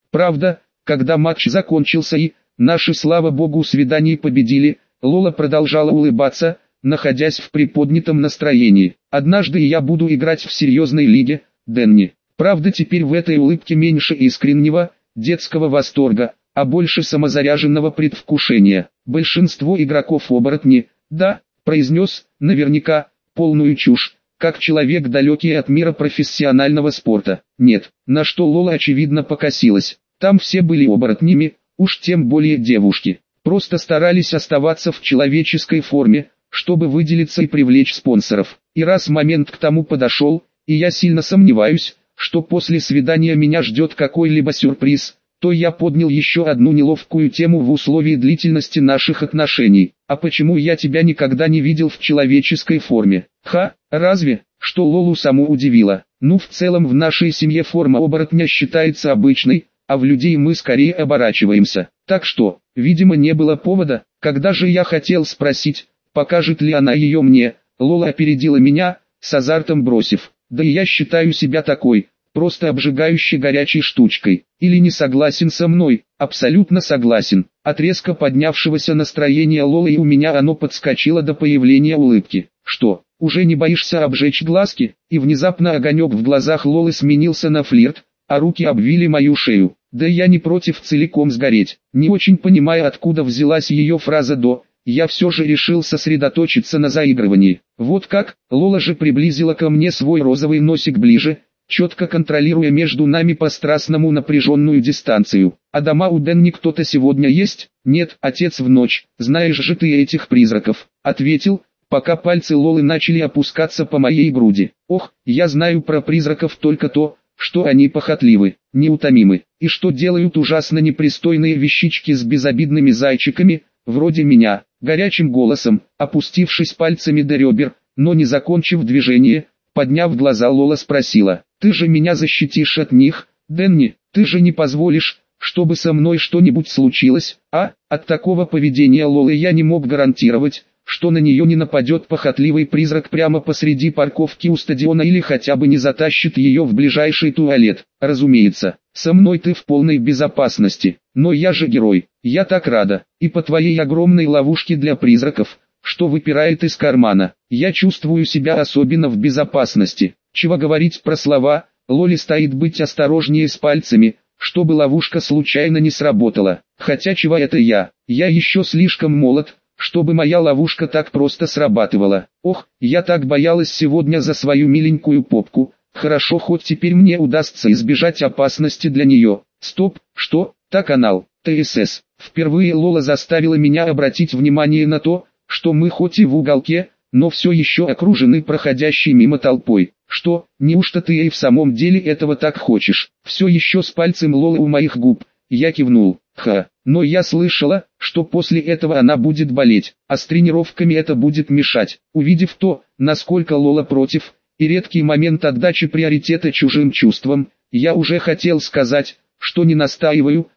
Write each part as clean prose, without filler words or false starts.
Правда, когда матч закончился и, наши слава богу свидания победили, Лола продолжала улыбаться, находясь в приподнятом настроении. Однажды я буду играть в серьезной лиге, Дэнни. Правда теперь в этой улыбке меньше искреннего, детского восторга, а больше самозаряженного предвкушения. Большинство игроков оборотни, да, произнес, наверняка, полную чушь, как человек далекий от мира профессионального спорта. Нет, на что Лола очевидно покосилась. Там все были оборотнями, уж тем более девушки. Просто старались оставаться в человеческой форме, чтобы выделиться и привлечь спонсоров. И раз момент к тому подошел, и я сильно сомневаюсь, что после свидания меня ждет какой-либо сюрприз, то я поднял еще одну неловкую тему в условии длительности наших отношений. А почему я тебя никогда не видел в человеческой форме? Разве? Что Лолу саму удивило. Ну в целом в нашей семье форма оборотня считается обычной, а в людей мы скорее оборачиваемся. Так что, видимо не было повода, когда же я хотел спросить, покажет ли она ее мне, Лола опередила меня, с азартом бросив. Да и я считаю себя такой, просто обжигающей горячей штучкой. Или не согласен со мной? Абсолютно согласен. От резко поднявшегося настроения Лолы и у меня оно подскочило до появления улыбки. Что, уже не боишься обжечь глазки? И внезапно огонек в глазах Лолы сменился на флирт, а руки обвили мою шею. Да я не против целиком сгореть. Не очень понимая, откуда взялась ее фраза «до», я все же решил сосредоточиться на заигрывании. Вот как, Лола же приблизила ко мне свой розовый носик ближе, четко контролируя между нами по-страстному напряженную дистанцию. А дома у Дэнни кто-то сегодня есть? Нет, отец в ночь. Знаешь же ты этих призраков, ответил, пока пальцы Лолы начали опускаться по моей груди. Ох, я знаю про призраков только то, что они похотливы, неутомимы, и что делают ужасно непристойные вещички с безобидными зайчиками, вроде меня. Горячим голосом, опустившись пальцами до ребер, но не закончив движение, подняв глаза, Лола спросила: «Ты же меня защитишь от них, Дэнни? Ты же не позволишь, чтобы со мной что-нибудь случилось?» От такого поведения Лолы я не мог гарантировать, что на нее не нападет похотливый призрак прямо посреди парковки у стадиона или хотя бы не затащит ее в ближайший туалет. Разумеется, со мной ты в полной безопасности, но я же герой, я так рада, и по твоей огромной ловушке для призраков, что выпирает из кармана, я чувствую себя особенно в безопасности. Чего говорить про слова, Лоле стоит быть осторожнее с пальцами, чтобы ловушка случайно не сработала. Хотя чего это я еще слишком молод, чтобы моя ловушка так просто срабатывала. Ох, я так боялась сегодня за свою миленькую попку. Хорошо, хоть теперь мне удастся избежать опасности для нее. Стоп, что? Канал ТСС. Впервые Лола заставила меня обратить внимание на то, что мы хоть и в уголке, но все еще окружены проходящей мимо толпой. Что, неужто ты и в самом деле этого так хочешь? Все еще с пальцем Лолы у моих губ. Я кивнул. Но я слышала, что после этого она будет болеть, а с тренировками это будет мешать. Увидев то, насколько Лола против, и редкий момент отдачи приоритета чужим чувствам, я уже хотел сказать, что не настаиваю,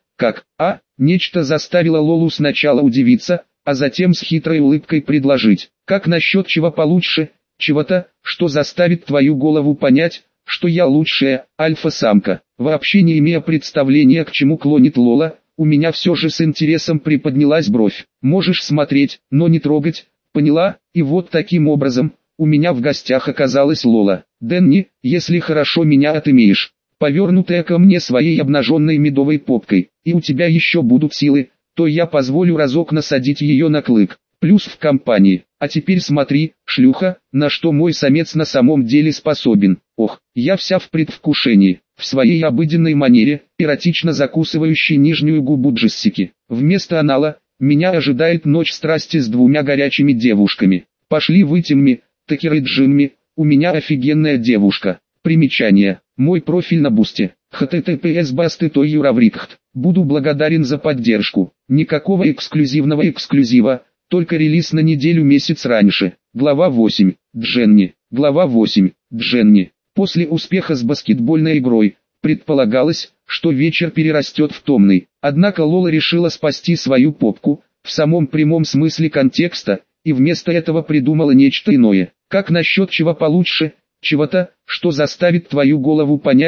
нечто заставило Лолу сначала удивиться, а затем с хитрой улыбкой предложить: «Как насчет чего получше, чего-то, что заставит твою голову понять, что я лучшая альфа-самка?» Вообще не имея представления, к чему клонит Лола, у меня все же с интересом приподнялась бровь. «Можешь смотреть, но не трогать, поняла?» И вот таким образом, у меня в гостях оказалась Лола. «Дэнни, если хорошо меня отымеешь, повернутая ко мне своей обнаженной медовой попкой, и у тебя еще будут силы, то я позволю разок насадить ее на клык, плюс в компании. А теперь смотри, шлюха, на что мой самец на самом деле способен». Ох, я вся в предвкушении, в своей обыденной манере, эротично закусывающей нижнюю губу Джессики. Вместо анала, меня ожидает ночь страсти с двумя горячими девушками. Пошли вытемми, Такер и Джимми, у меня офигенная девушка. Примечание: мой профиль на Бусте, https://basty.ravrikt. Буду благодарен за поддержку. Никакого эксклюзивного эксклюзива, только релиз на неделю-месяц раньше. Глава 8. Дженни. Глава 8. Дженни. После успеха с баскетбольной игрой, предполагалось, что вечер перерастет в томный. Однако Лола решила спасти свою попку, в самом прямом смысле контекста, и вместо этого придумала нечто иное. Как насчет чего получше, чего-то, что заставит твою голову понять,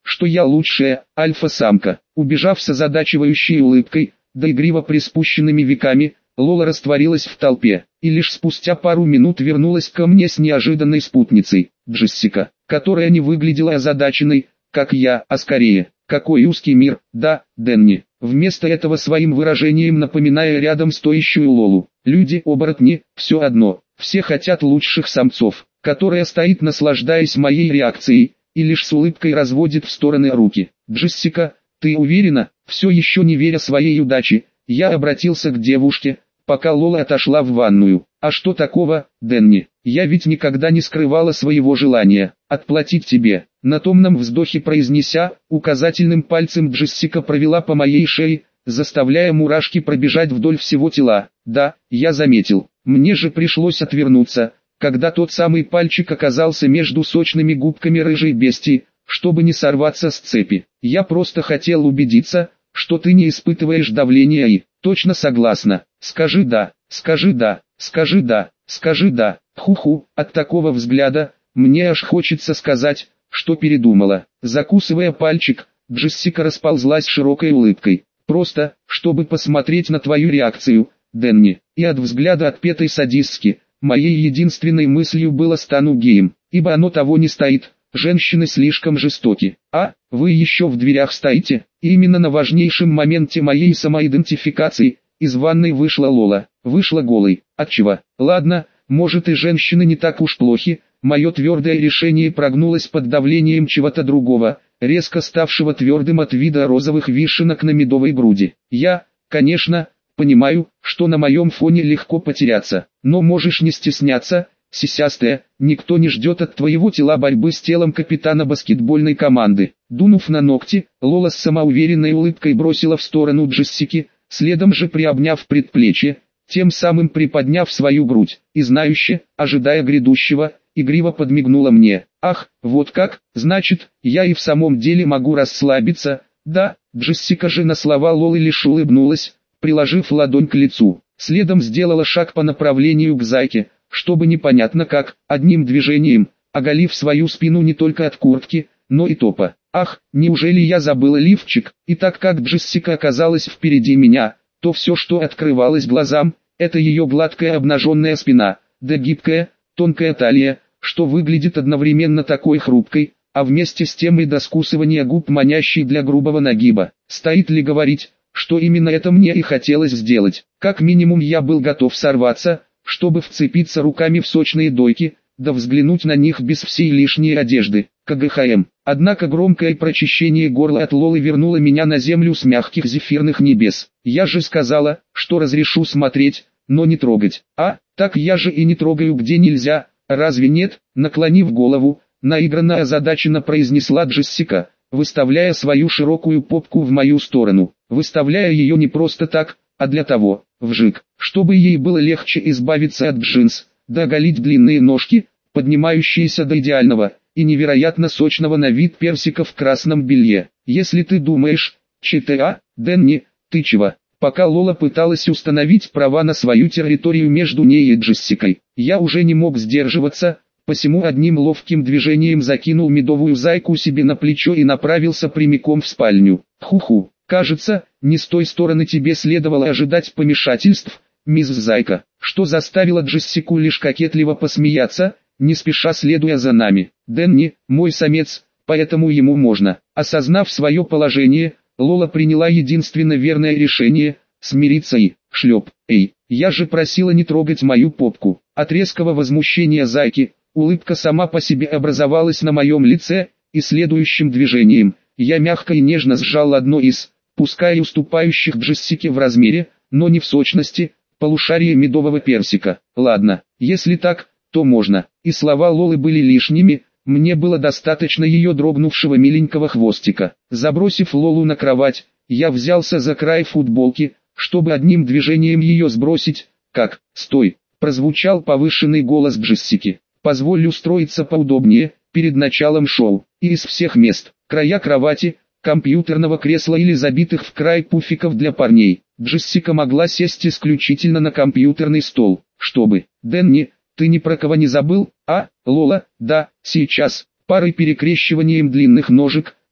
что я лучшая альфа-самка. Убежав с озадачивающей улыбкой, да игриво приспущенными веками, Лола растворилась в толпе, и лишь спустя пару минут вернулась ко мне с неожиданной спутницей, Джессика, которая не выглядела озадаченной, как я, а скорее, какой узкий мир, да, Дэнни. Вместо этого своим выражением напоминая рядом стоящую Лолу. Люди-оборотни, все одно, все хотят лучших самцов, которая стоит наслаждаясь моей реакцией, и лишь с улыбкой разводит в стороны руки. Джессика, ты уверена? Все еще не веря своей удаче, я обратился к девушке, пока Лола отошла в ванную. А что такого, Дэнни? Я ведь никогда не скрывала своего желания отплатить тебе. На томном вздохе произнеся, указательным пальцем Джессика провела по моей шее, заставляя мурашки пробежать вдоль всего тела. Да, я заметил. Мне же пришлось отвернуться, когда тот самый пальчик оказался между сочными губками рыжей бестии, чтобы не сорваться с цепи. Я просто хотел убедиться, что ты не испытываешь давления и... Точно согласна. Скажи да, скажи да, скажи да, скажи да. Ху-ху, от такого взгляда, мне аж хочется сказать, что передумала. Закусывая пальчик, Джессика расползлась широкой улыбкой. Просто, чтобы посмотреть на твою реакцию, Дэнни. И от взгляда отпетой садистки, моей единственной мыслью было стану геем, ибо оно того не стоит. Женщины слишком жестоки. А, вы еще в дверях стоите? И именно на важнейшем моменте моей самоидентификации, из ванной вышла Лола. Вышла голой. Отчего? Ладно, может и женщины не так уж плохи. Мое твердое решение прогнулось под давлением чего-то другого, резко ставшего твердым от вида розовых вишенок на медовой груди. Я, конечно, понимаю, что на моем фоне легко потеряться, но можешь не стесняться, сисястая, никто не ждет от твоего тела борьбы с телом капитана баскетбольной команды. Дунув на ногти, Лола с самоуверенной улыбкой бросила в сторону Джессики, следом же приобняв предплечье, тем самым приподняв свою грудь, и знающе, ожидая грядущего, игриво подмигнула мне. Ах, вот как, значит, я и в самом деле могу расслабиться, да? Джессика же на слова Лолы лишь улыбнулась, приложив ладонь к лицу, следом сделала шаг по направлению к зайке, чтобы непонятно как, одним движением, оголив свою спину не только от куртки, но и топа. Ах, неужели я забыла лифчик? И так как Джессика оказалась впереди меня, то все, что открывалось глазам, это ее гладкая обнаженная спина, да гибкая, тонкая талия, что выглядит одновременно такой хрупкой, а вместе с тем и до скусывания губ манящей для грубого нагиба. Стоит ли говорить, что именно это мне и хотелось сделать? Как минимум я был готов сорваться, чтобы вцепиться руками в сочные дойки, да взглянуть на них без всей лишней одежды. КГХМ. Однако громкое прочищение горла от Лолы вернуло меня на землю с мягких зефирных небес. Я же сказала, что разрешу смотреть, но не трогать. А, так я же и не трогаю где нельзя, разве нет? Наклонив голову, наигранно озадаченно произнесла Джессика, выставляя свою широкую попку в мою сторону. Выставляя ее не просто так, а для того, вжик, чтобы ей было легче избавиться от джинс, да оголить длинные ножки, поднимающиеся до идеального и невероятно сочного на вид персика в красном белье. Если ты думаешь, ЧТА, Дэнни, ты чего? Пока Лола пыталась установить права на свою территорию между ней и Джессикой, я уже не мог сдерживаться, посему одним ловким движением закинул медовую зайку себе на плечо и направился прямиком в спальню. Ху-ху, кажется, не с той стороны тебе следовало ожидать помешательств, мисс Зайка, что заставило Джессику лишь кокетливо посмеяться, не спеша следуя за нами. Дэнни, мой самец, поэтому ему можно. Осознав свое положение, Лола приняла единственно верное решение, смириться и, шлеп, эй, я же просила не трогать мою попку. От резкого возмущения зайки, улыбка сама по себе образовалась на моем лице, и следующим движением, я мягко и нежно сжал одно из, пускай и уступающих Джессике в размере, но не в сочности, полушарие медового персика. Ладно, если так, то можно. И слова Лолы были лишними, мне было достаточно ее дрогнувшего миленького хвостика. Забросив Лолу на кровать, я взялся за край футболки, чтобы одним движением ее сбросить. Как? Стой! Прозвучал повышенный голос Джессики. Позволь устроиться поудобнее, перед началом шоу. И из всех мест, края кровати, компьютерного кресла или забитых в край пуфиков для парней, Джессика могла сесть исключительно на компьютерный стол, чтобы... Дэнни, ты ни про кого не забыл, а, Лола? Да, сейчас. Парой перекрещиванием длинных ножек,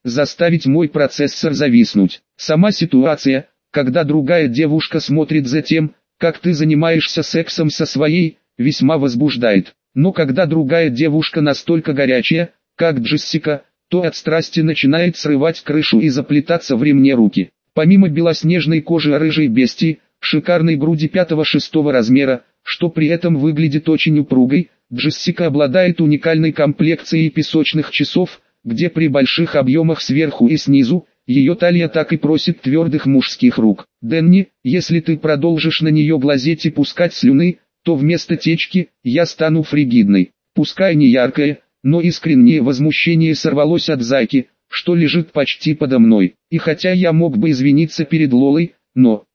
заставить мой процессор зависнуть. Сама ситуация, когда другая девушка смотрит за тем, как ты занимаешься сексом со своей, весьма возбуждает. Но когда другая девушка настолько горячая, как Джессика, то от страсти начинает срывать крышу и заплетаться в ремне руки. Помимо белоснежной кожи рыжей бестии, шикарной груди 5-6 размера, что при этом выглядит очень упругой, Джессика обладает уникальной комплекцией песочных часов, где при больших объемах сверху и снизу, ее талия так и просит твердых мужских рук. Дэнни, если ты продолжишь на нее глазеть и пускать слюны, то вместо течки, я стану фригидной. Пускай не яркое, но искреннее возмущение сорвалось от зайки, что лежит почти подо мной. И хотя я мог бы извиниться перед Лолой, но,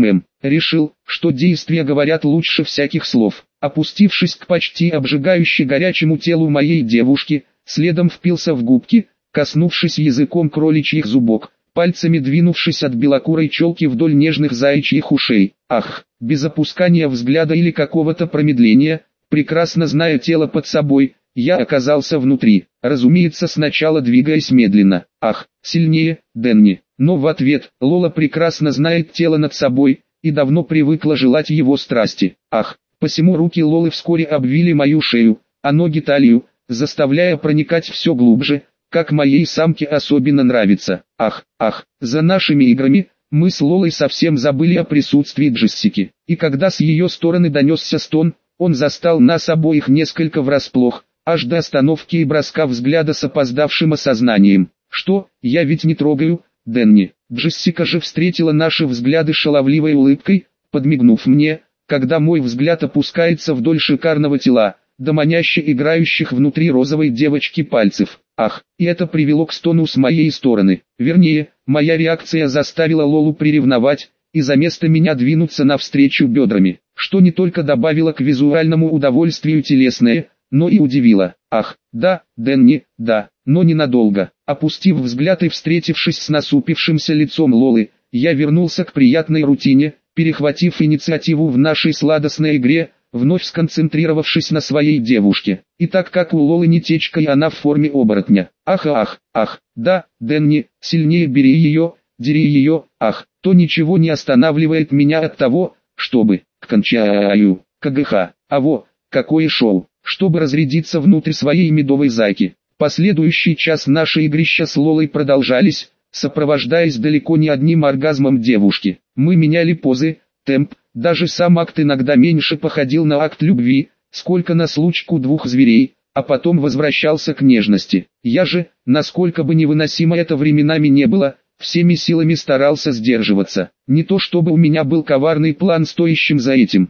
решил, что действия говорят лучше всяких слов. Опустившись к почти обжигающе горячему телу моей девушки, следом впился в губки, коснувшись языком кроличьих зубок, пальцами двинувшись от белокурой челки вдоль нежных заячьих ушей. Ах, без опускания взгляда или какого-то промедления, прекрасно зная тело под собой, я оказался внутри, разумеется, сначала двигаясь медленно. Ах, сильнее, Дэнни. Но в ответ, Лола прекрасно знает тело над собой, и давно привыкла желать его страсти. Ах, посему руки Лолы вскоре обвили мою шею, а ноги талию, заставляя проникать все глубже, как моей самке особенно нравится. Ах, за нашими играми, мы с Лолой совсем забыли о присутствии Джессики. И когда с ее стороны донесся стон, он застал нас обоих несколько врасплох, аж до остановки и броска взгляда с опоздавшим осознанием. Что, я ведь не трогаю, Дэнни? Джессика же встретила наши взгляды шаловливой улыбкой, подмигнув мне, когда мой взгляд опускается вдоль шикарного тела, до маняще играющих внутри розовой девочки пальцев. Ах, и это привело к стону с моей стороны. Вернее, моя реакция заставила Лолу приревновать, и за место меня двинуться навстречу бедрами, что не только добавило к визуальному удовольствию телесное, но и удивило. Ах, да, Дэнни, да, но ненадолго. Опустив взгляд и встретившись с насупившимся лицом Лолы, я вернулся к приятной рутине, перехватив инициативу в нашей сладостной игре, вновь сконцентрировавшись на своей девушке. И так как у Лолы не течка и она в форме оборотня. Ах, да, Дэнни, сильнее бери ее, дери ее, ах, то ничего не останавливает меня от того, чтобы, кончаю, КГХ, какое шоу, чтобы разрядиться внутрь своей медовой зайки. Последующий час наши игрища с Лолой продолжались, сопровождаясь далеко не одним оргазмом девушки. Мы меняли позы, темп, даже сам акт иногда меньше походил на акт любви, сколько на случку двух зверей, а потом возвращался к нежности. Я же, насколько бы невыносимо это временами не было, всеми силами старался сдерживаться. Не то чтобы у меня был коварный план стоящим за этим.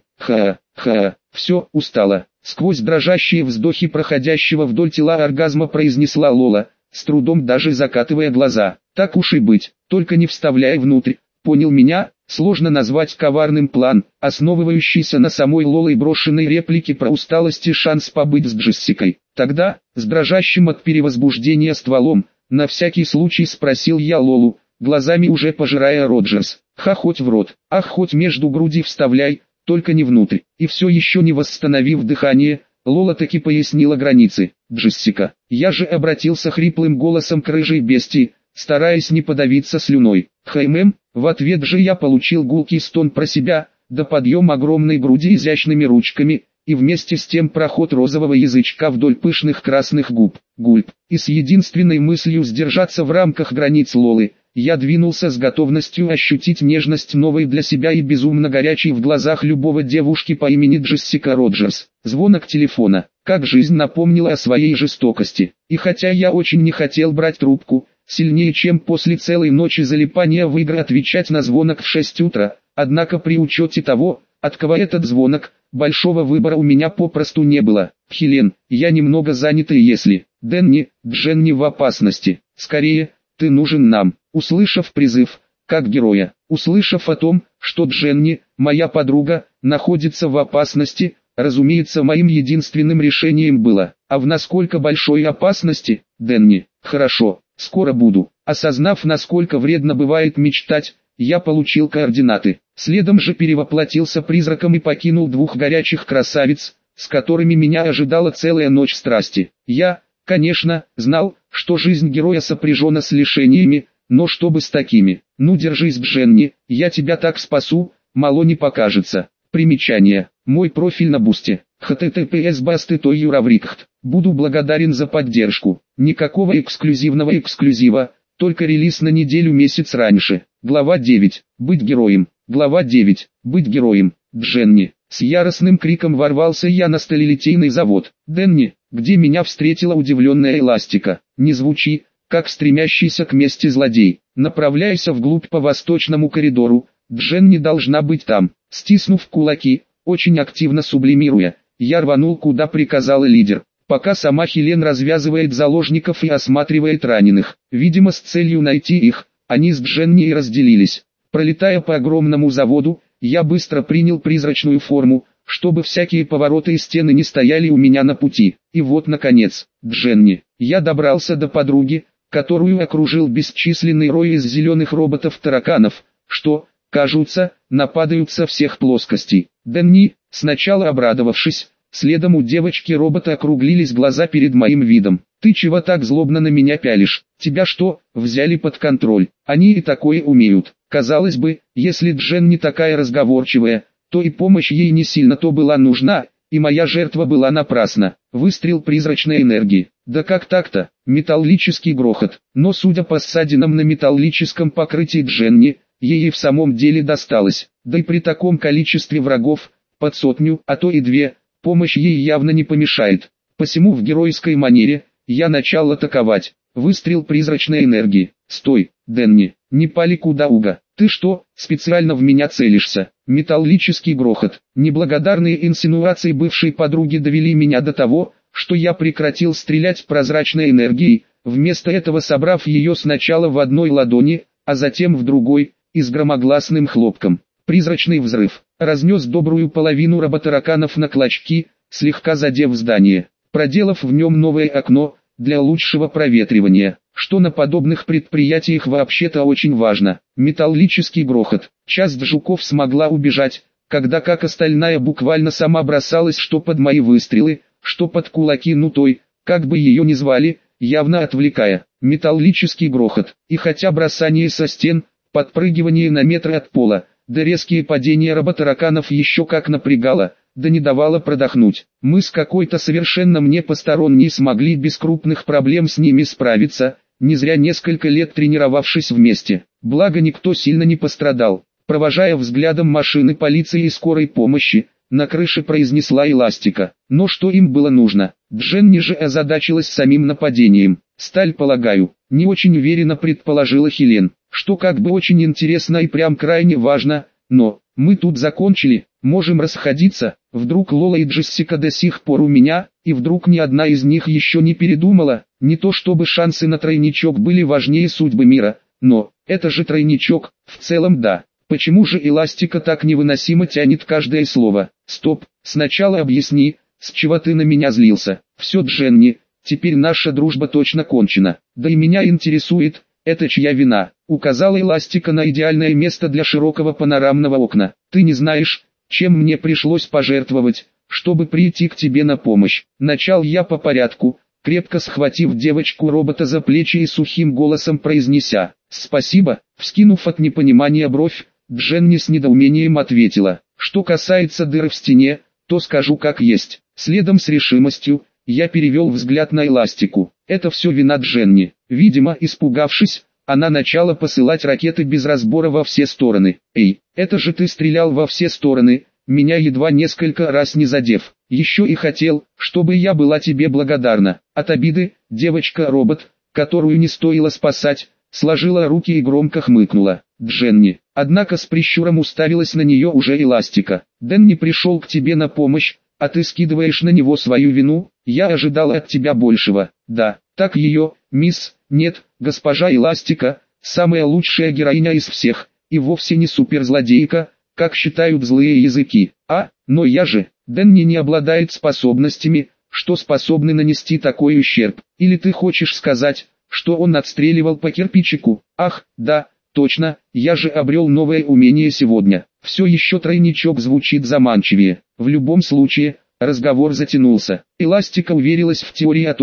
Все, устала. Сквозь дрожащие вздохи проходящего вдоль тела оргазма произнесла Лола, с трудом даже закатывая глаза. Так уж и быть, только не вставляй внутрь. Понял меня? Сложно назвать коварным план, основывающийся на самой Лолой брошенной реплике про усталость и шанс побыть с Джессикой. Тогда, с дрожащим от перевозбуждения стволом, на всякий случай спросил я Лолу, глазами уже пожирая Роджерс. Хоть в рот, хоть между груди вставляй, только не внутрь. И все еще не восстановив дыхание, Лола таки пояснила границы. Джессика, я же обратился хриплым голосом к рыжей бестии, стараясь не подавиться слюной. В ответ же я получил гулкий стон про себя, до подъем огромной груди изящными ручками, и вместе с тем проход розового язычка вдоль пышных красных губ. Гульп. И с единственной мыслью сдержаться в рамках границ Лолы, я двинулся с готовностью ощутить нежность новой для себя и безумно горячей в глазах любого девушки по имени Джессика Роджерс. Звонок телефона. Как жизнь напомнила о своей жестокости. И хотя я очень не хотел брать трубку, сильнее чем после целой ночи залипания в игры отвечать на звонок в 6 утра, однако при учете того, от кого этот звонок, большого выбора у меня попросту не было. Хелен, я немного занята, если Дэнни, Дженни в опасности. Скорее, ты нужен нам. Услышав призыв, как героя, услышав о том, что Дженни, моя подруга, находится в опасности, разумеется, моим единственным решением было, а в насколько большой опасности, Дэнни, хорошо, скоро буду. Осознав, насколько вредно бывает мечтать, я получил координаты. Следом же перевоплотился призраком и покинул двух горячих красавиц, с которыми меня ожидала целая ночь страсти. Я, Конечно, знал, что жизнь героя сопряжена с лишениями, но чтобы с такими. Ну держись, Дженни, я тебя так спасу, мало не покажется. Примечание. Мой профиль на Бусте. https://basty.ravrikt. Буду благодарен за поддержку. Никакого эксклюзивного эксклюзива, только релиз на неделю-месяц раньше. Глава 9. Быть героем. Глава 9. Быть героем. Дженни. С яростным криком ворвался я на сталелитейный завод. «Дэнни!» где меня встретила удивленная Эластика. «Не звучи, как стремящийся к мести злодей. Направляйся вглубь по восточному коридору, Дженни должна быть там». Стиснув кулаки, очень активно сублимируя, я рванул, куда приказала лидер, пока сама Хелен развязывает заложников и осматривает раненых. Видимо, с целью найти их, они с Дженни и разделились. Пролетая по огромному заводу, я быстро принял призрачную форму, чтобы всякие повороты и стены не стояли у меня на пути. И вот наконец, Дженни. Я добрался до подруги, которую окружил бесчисленный рой из зеленых роботов-тараканов, что, кажутся, нападают со всех плоскостей. Дэнни, сначала обрадовавшись, следом у девочки-робота округлились глаза перед моим видом. «Ты чего так злобно на меня пялишь? Тебя что, взяли под контроль? Они и такое умеют». Казалось бы, если Джен не такая разговорчивая, то и помощь ей не сильно-то была нужна, и моя жертва была напрасна. Выстрел призрачной энергии. Да как так-то? Металлический грохот. Но судя по ссадинам на металлическом покрытии Дженни, ей и в самом деле досталось. Да и при таком количестве врагов, под 100, а то и 2, помощь ей явно не помешает. Посему в геройской манере, я начал атаковать. Выстрел призрачной энергии. «Стой, Дэнни, не пали куда уго. Ты что, специально в меня целишься?» Металлический грохот. Неблагодарные инсинуации бывшей подруги довели меня до того, что я прекратил стрелять прозрачной энергией, вместо этого собрав ее сначала в одной ладони, а затем в другой, и с громогласным хлопком. Призрачный взрыв разнес добрую половину роботараканов на клочки, слегка задев здание, проделав в нем новое окно, для лучшего проветривания, что на подобных предприятиях вообще-то очень важно. Металлический грохот. Часть жуков смогла убежать, когда как остальная буквально сама бросалась что под мои выстрелы, что под кулаки той, как бы ее ни звали, явно отвлекая. Металлический грохот. И хотя бросание со стен, подпрыгивание на метры от пола, да резкие падения роботараканов еще как напрягало, да не давало продохнуть. Мы с какой-то совершенно мне посторонней смогли без крупных проблем с ними справиться, не зря несколько лет тренировавшись вместе. Благо никто сильно не пострадал. Провожая взглядом машины полиции и скорой помощи, на крыше произнесла Эластика. Но что им было нужно? Дженни же озадачилась самим нападением. «Сталь, полагаю», не очень уверенно предположила Хелен, что как бы очень интересно и прям крайне важно, но мы тут закончили, можем расходиться. Вдруг Лола и Джессика до сих пор у меня, и вдруг ни одна из них еще не передумала. Не то чтобы шансы на тройничок были важнее судьбы мира, но это же тройничок, в целом да. Почему же Эластика так невыносимо тянет каждое слово? Стоп, сначала объясни, с чего ты на меня злился. Все, Дженни, теперь наша дружба точно кончена. Да и меня интересует, это чья вина? Указала Эластика на идеальное место для широкого панорамного окна. Ты не знаешь, чем мне пришлось пожертвовать, чтобы прийти к тебе на помощь. Начал я по порядку, крепко схватив девочку-робота за плечи и сухим голосом произнеся «Спасибо». Вскинув от непонимания бровь, Дженни с недоумением ответила: «Что касается дыры в стене, то скажу как есть». Следом с решимостью, я перевел взгляд на Эластику. Это все вина Дженни. Видимо, испугавшись, она начала посылать ракеты без разбора во все стороны. «Эй, это же ты стрелял во все стороны, меня едва несколько раз не задев. Еще и хотел, чтобы я была тебе благодарна». От обиды, девочка-робот, которую не стоило спасать, сложила руки и громко хмыкнула. Дженни, однако с прищуром уставилась на нее уже Эластика. «Дэн не пришел к тебе на помощь, а ты скидываешь на него свою вину? Я ожидала от тебя большего». «Да, так ее, мисс, нет, госпожа Эластика, самая лучшая героиня из всех, и вовсе не суперзлодейка, как считают злые языки. Но я же, Дэнни не обладает способностями, что способны нанести такой ущерб. Или ты хочешь сказать, что он отстреливал по кирпичику? Ах, да, точно, я же обрел новое умение сегодня». Все еще тройничок звучит заманчивее. В любом случае, разговор затянулся. Эластика уверилась в теории о том,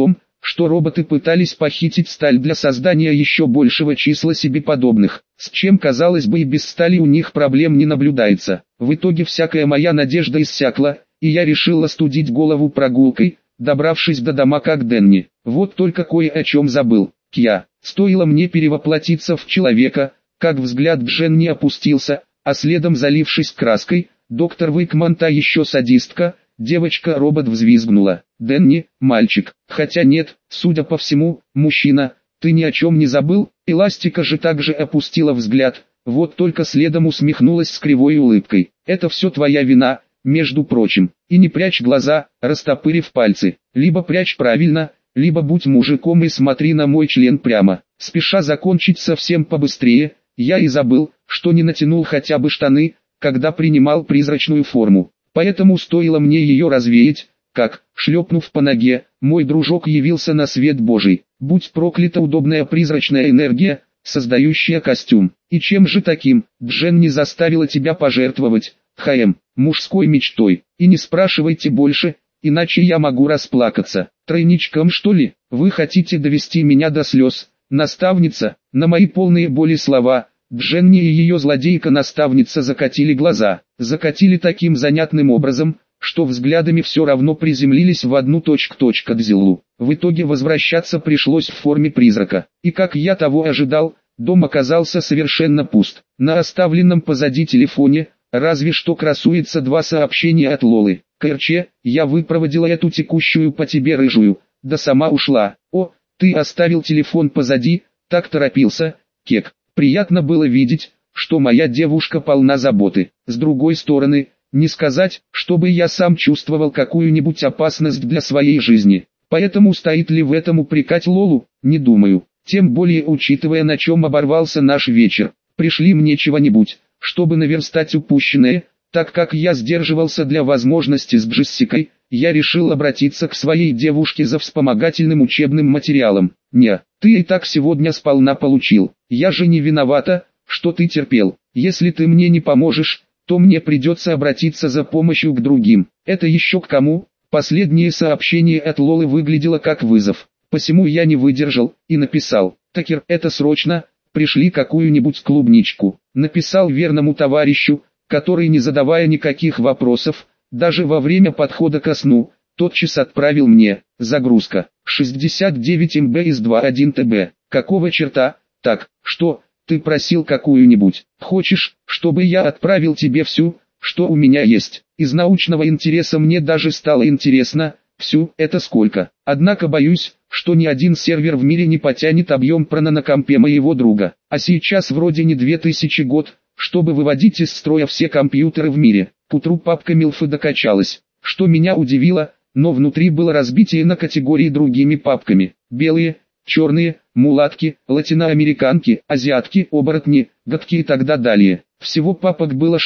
что роботы пытались похитить сталь для создания еще большего числа себе подобных, с чем, казалось бы, и без стали у них проблем не наблюдается. В итоге всякая моя надежда иссякла, и я решил остудить голову прогулкой, добравшись до дома как Дэнни. Вот только кое о чем забыл. Стоило мне перевоплотиться в человека, как взгляд Дженни опустился, а следом, залившись краской, доктор Уикман, та еще садистка, девочка-робот, взвизгнула. «Дэнни, мальчик, хотя нет, судя по всему, мужчина, ты ни о чем не забыл?» Эластика же также опустила взгляд, вот только следом усмехнулась с кривой улыбкой. «Это все твоя вина, между прочим, и не прячь глаза, растопырив пальцы, либо прячь правильно, либо будь мужиком и смотри на мой член прямо». Спеша закончить совсем побыстрее, я и забыл, что не натянул хотя бы штаны, когда принимал призрачную форму. Поэтому стоило мне ее развеять, как, шлепнув по ноге, мой дружок явился на свет Божий. Будь проклята удобная призрачная энергия, создающая костюм. И чем же таким, Дженни, заставила тебя пожертвовать, мужской мечтой? И не спрашивайте больше, иначе я могу расплакаться. Тройничком, что ли? Вы хотите довести меня до слез, наставница? На мои полные боли слова Дженни и ее злодейка-наставница закатили глаза. Закатили таким занятным образом, что взглядами все равно приземлились в одну точку. Дзиллу. В итоге возвращаться пришлось в форме призрака. И как я того ожидал, дом оказался совершенно пуст. На оставленном позади телефоне, разве что красуется 2 сообщения от Лолы. «Кэрче, я выпроводила эту текущую по тебе рыжую, да сама ушла. О, ты оставил телефон позади, так торопился, кек». Приятно было видеть, что моя девушка полна заботы. С другой стороны, не сказать, чтобы я сам чувствовал какую-нибудь опасность для своей жизни. Поэтому стоит ли в этом упрекать Лолу, не думаю. Тем более учитывая, на чем оборвался наш вечер. Пришли мне чего-нибудь, чтобы наверстать упущенное. Так как я сдерживался для возможности с Джессикой, я решил обратиться к своей девушке за вспомогательным учебным материалом. «Не, ты и так сегодня сполна получил. Я же не виновата, что ты терпел. Если ты мне не поможешь, то мне придется обратиться за помощью к другим». Это еще к кому? Последнее сообщение от Лолы выглядело как вызов. Посему я не выдержал и написал: «Такер, это срочно, пришли какую-нибудь клубничку». Написал верному товарищу, который, не задавая никаких вопросов, даже во время подхода ко сну, тотчас отправил мне: «Загрузка, 69 МБ из 2.1 ТБ. Какого черта? Так, что, ты просил какую-нибудь? Хочешь, чтобы я отправил тебе всю, что у меня есть?» Из научного интереса мне даже стало интересно, всю, это сколько. Однако боюсь, что ни один сервер в мире не потянет объем прана на компе моего друга. А сейчас вроде не 2000 год, чтобы выводить из строя все компьютеры в мире. К утру папка Милфы докачалась, что меня удивило, но внутри было разбитие на категории другими папками: белые, черные, мулатки, латиноамериканки, азиатки, оборотни, гадки и так далее. Всего папок было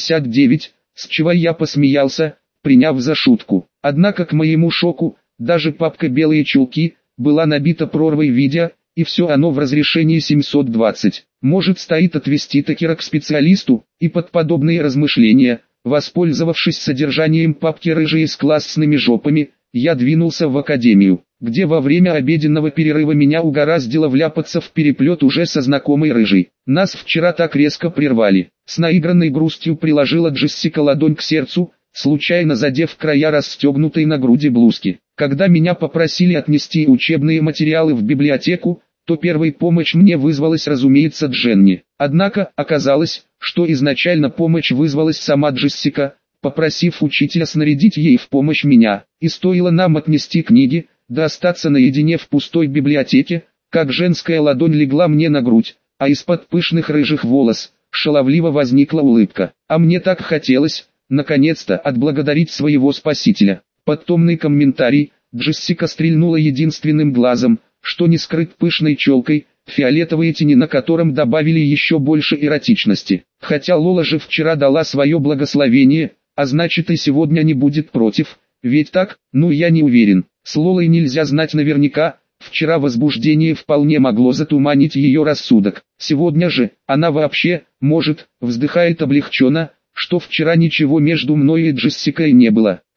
69, с чего я посмеялся, приняв за шутку. Однако к моему шоку, даже папка «Белые чулки» была набита прорвой видео, и все оно в разрешении 720. Может, стоит отвести Такера к специалисту, и под подобные размышления, воспользовавшись содержанием папки «Рыжие с классными жопами», я двинулся в академию, где во время обеденного перерыва меня угораздило вляпаться в переплет уже со знакомой рыжей. Нас вчера так резко прервали. С наигранной грустью приложила Джессика ладонь к сердцу, случайно задев края расстегнутой на груди блузки. Когда меня попросили отнести учебные материалы в библиотеку, то первой помощь мне вызвалась, разумеется, Дженни. Однако, оказалось, что изначально помощь вызвалась сама Джессика, попросив учителя снарядить ей в помощь меня. И стоило нам отнести книги, да остаться наедине в пустой библиотеке, как женская ладонь легла мне на грудь, а из-под пышных рыжих волос, шаловливо возникла улыбка. А мне так хотелось, наконец-то, отблагодарить своего спасителя. Под томный комментарий, Джессика стрельнула единственным глазом, что не скрыт пышной челкой, фиолетовые тени на котором добавили еще больше эротичности. Хотя Лола же вчера дала свое благословение, а значит и сегодня не будет против, ведь так? Ну я не уверен. С Лолой нельзя знать наверняка, вчера возбуждение вполне могло затуманить ее рассудок. Сегодня же, она вообще, может, вздыхает облегченно, что вчера ничего между мной и Джессикой не было.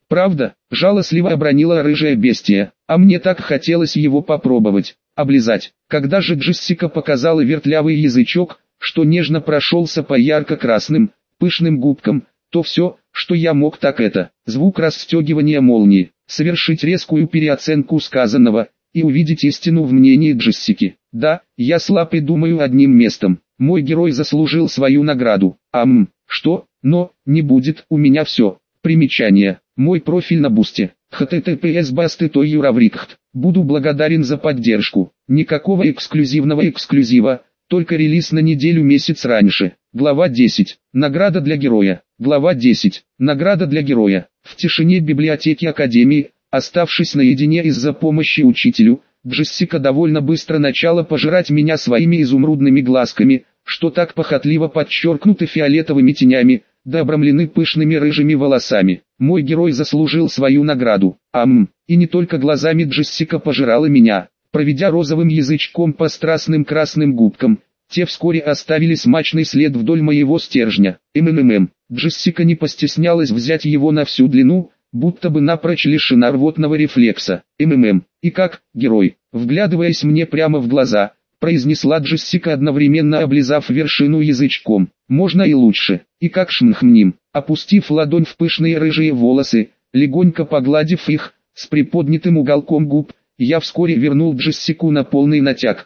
«Правда?» – жалостливо обронила рыжая бестия, а мне так хотелось его попробовать, облизать. Когда же Джессика показала вертлявый язычок, что нежно прошелся по ярко-красным, пышным губкам, то все, что я мог, так это звук расстегивания молнии, совершить резкую переоценку сказанного и увидеть истину в мнении Джессики. Да, я слаб и думаю одним местом. Мой герой заслужил свою награду. Что? Но, не будет у меня все. Примечание. Мой профиль на Бусте. https://basty.ravrikt. Буду благодарен за поддержку. Никакого эксклюзивного эксклюзива, только релиз на неделю-месяц раньше. Глава 10. Награда для героя. Глава 10. Награда для героя. В тишине библиотеки Академии, оставшись наедине из-за помощи учителю, Джессика довольно быстро начала пожирать меня своими изумрудными глазками, что так похотливо подчеркнуты фиолетовыми тенями, да обрамлены пышными рыжими волосами. Мой герой заслужил свою награду. И не только глазами Джессика пожирала меня, проведя розовым язычком по страстным красным губкам. Те вскоре оставили смачный след вдоль моего стержня. Джессика не постеснялась взять его на всю длину, будто бы напрочь лишена рвотного рефлекса. И как, герой, вглядываясь мне прямо в глаза, произнесла Джессика, одновременно облизав вершину язычком. Можно и лучше. И как шмхмним, опустив ладонь в пышные рыжие волосы, легонько погладив их, с приподнятым уголком губ, я вскоре вернул Джессику на полный натяг.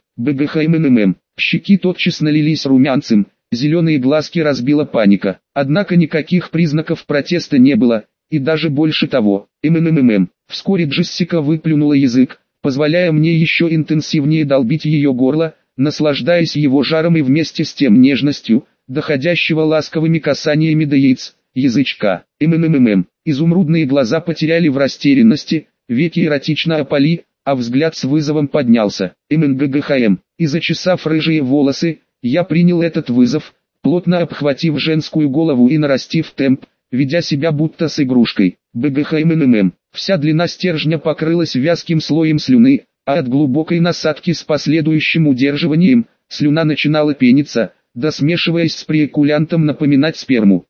Щеки тотчас налились румянцем, зеленые глазки разбила паника. Однако никаких признаков протеста не было, и даже больше того. Вскоре Джессика выплюнула язык, позволяя мне еще интенсивнее долбить ее горло, наслаждаясь его жаром и вместе с тем нежностью, доходящего ласковыми касаниями до яиц, язычка. Изумрудные глаза потеряли в растерянности, веки эротично опали, а взгляд с вызовом поднялся. И зачесав рыжие волосы, я принял этот вызов, плотно обхватив женскую голову и нарастив темп, ведя себя будто с игрушкой. Вся длина стержня покрылась вязким слоем слюны, а от глубокой насадки с последующим удерживанием, слюна начинала пениться, да смешиваясь с преакулянтом напоминать сперму.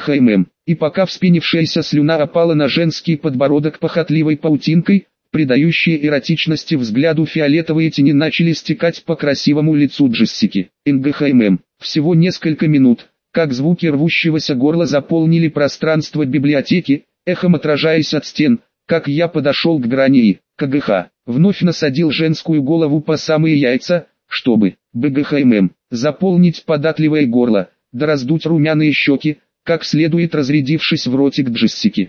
И пока вспенившаяся слюна опала на женский подбородок похотливой паутинкой, придающие эротичности взгляду фиолетовые тени начали стекать по красивому лицу Джессики. Всего несколько минут, как звуки рвущегося горла заполнили пространство библиотеки, эхом отражаясь от стен, как я подошел к грани и, вновь насадил женскую голову по самые яйца, чтобы, заполнить податливое горло, да раздуть румяные щеки, как следует разрядившись в ротик Джессики.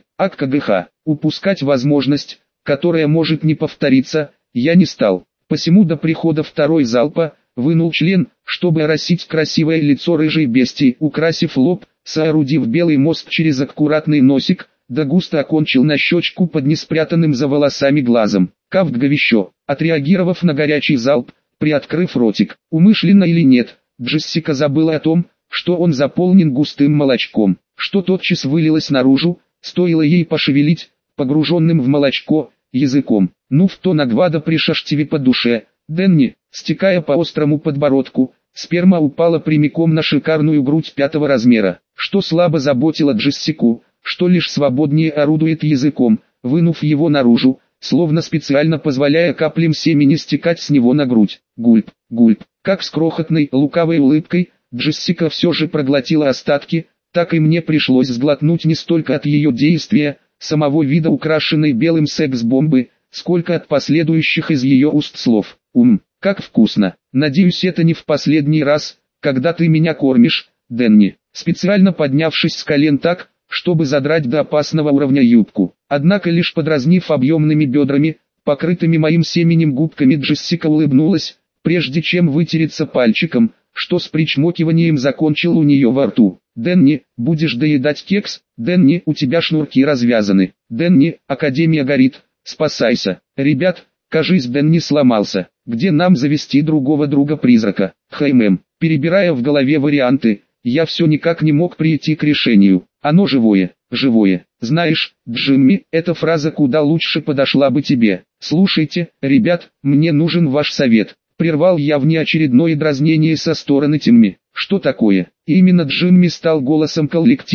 Упускать возможность, которая может не повториться, я не стал. Посему до прихода второй залпа, вынул член, чтобы оросить красивое лицо рыжей бестии, украсив лоб, соорудив белый мост через аккуратный носик, да густо окончил на щечку под неспрятанным за волосами глазом. Кавдговище, отреагировав на горячий залп, приоткрыв ротик, умышленно или нет, Джессика забыла о том, что он заполнен густым молочком, что тотчас вылилось наружу, стоило ей пошевелить, погруженным в молочко, языком. В то нагвада пришаштиве по душе, Денни, стекая по острому подбородку, сперма упала прямиком на шикарную грудь 5-го размера, что слабо заботило Джессику, что лишь свободнее орудует языком, вынув его наружу, словно специально позволяя каплям семени стекать с него на грудь. Гульп, гульп, как с крохотной, лукавой улыбкой, Джессика все же проглотила остатки, так и мне пришлось сглотнуть не столько от ее действия, самого вида украшенной белым секс-бомбы, сколько от последующих из ее уст слов. Как вкусно. Надеюсь, это не в последний раз, когда ты меня кормишь, Денни. Специально поднявшись с колен так, чтобы задрать до опасного уровня юбку. Однако лишь подразнив объемными бедрами, покрытыми моим семенем губками, Джессика улыбнулась, прежде чем вытереться пальчиком, что с причмокиванием закончил у нее во рту. «Денни, будешь доедать кекс? Денни, у тебя шнурки развязаны. Денни, Академия горит, спасайся. Ребят, кажись, Денни сломался. Где нам завести другого друга-призрака?» Перебирая в голове варианты, я все никак не мог прийти к решению. Оно живое, живое. Знаешь, Джимми, эта фраза куда лучше подошла бы тебе. Слушайте, ребят, мне нужен ваш совет. Прервал я внеочередное дразнение со стороны Тимми. Что такое? Именно Джимми стал голосом коллектива,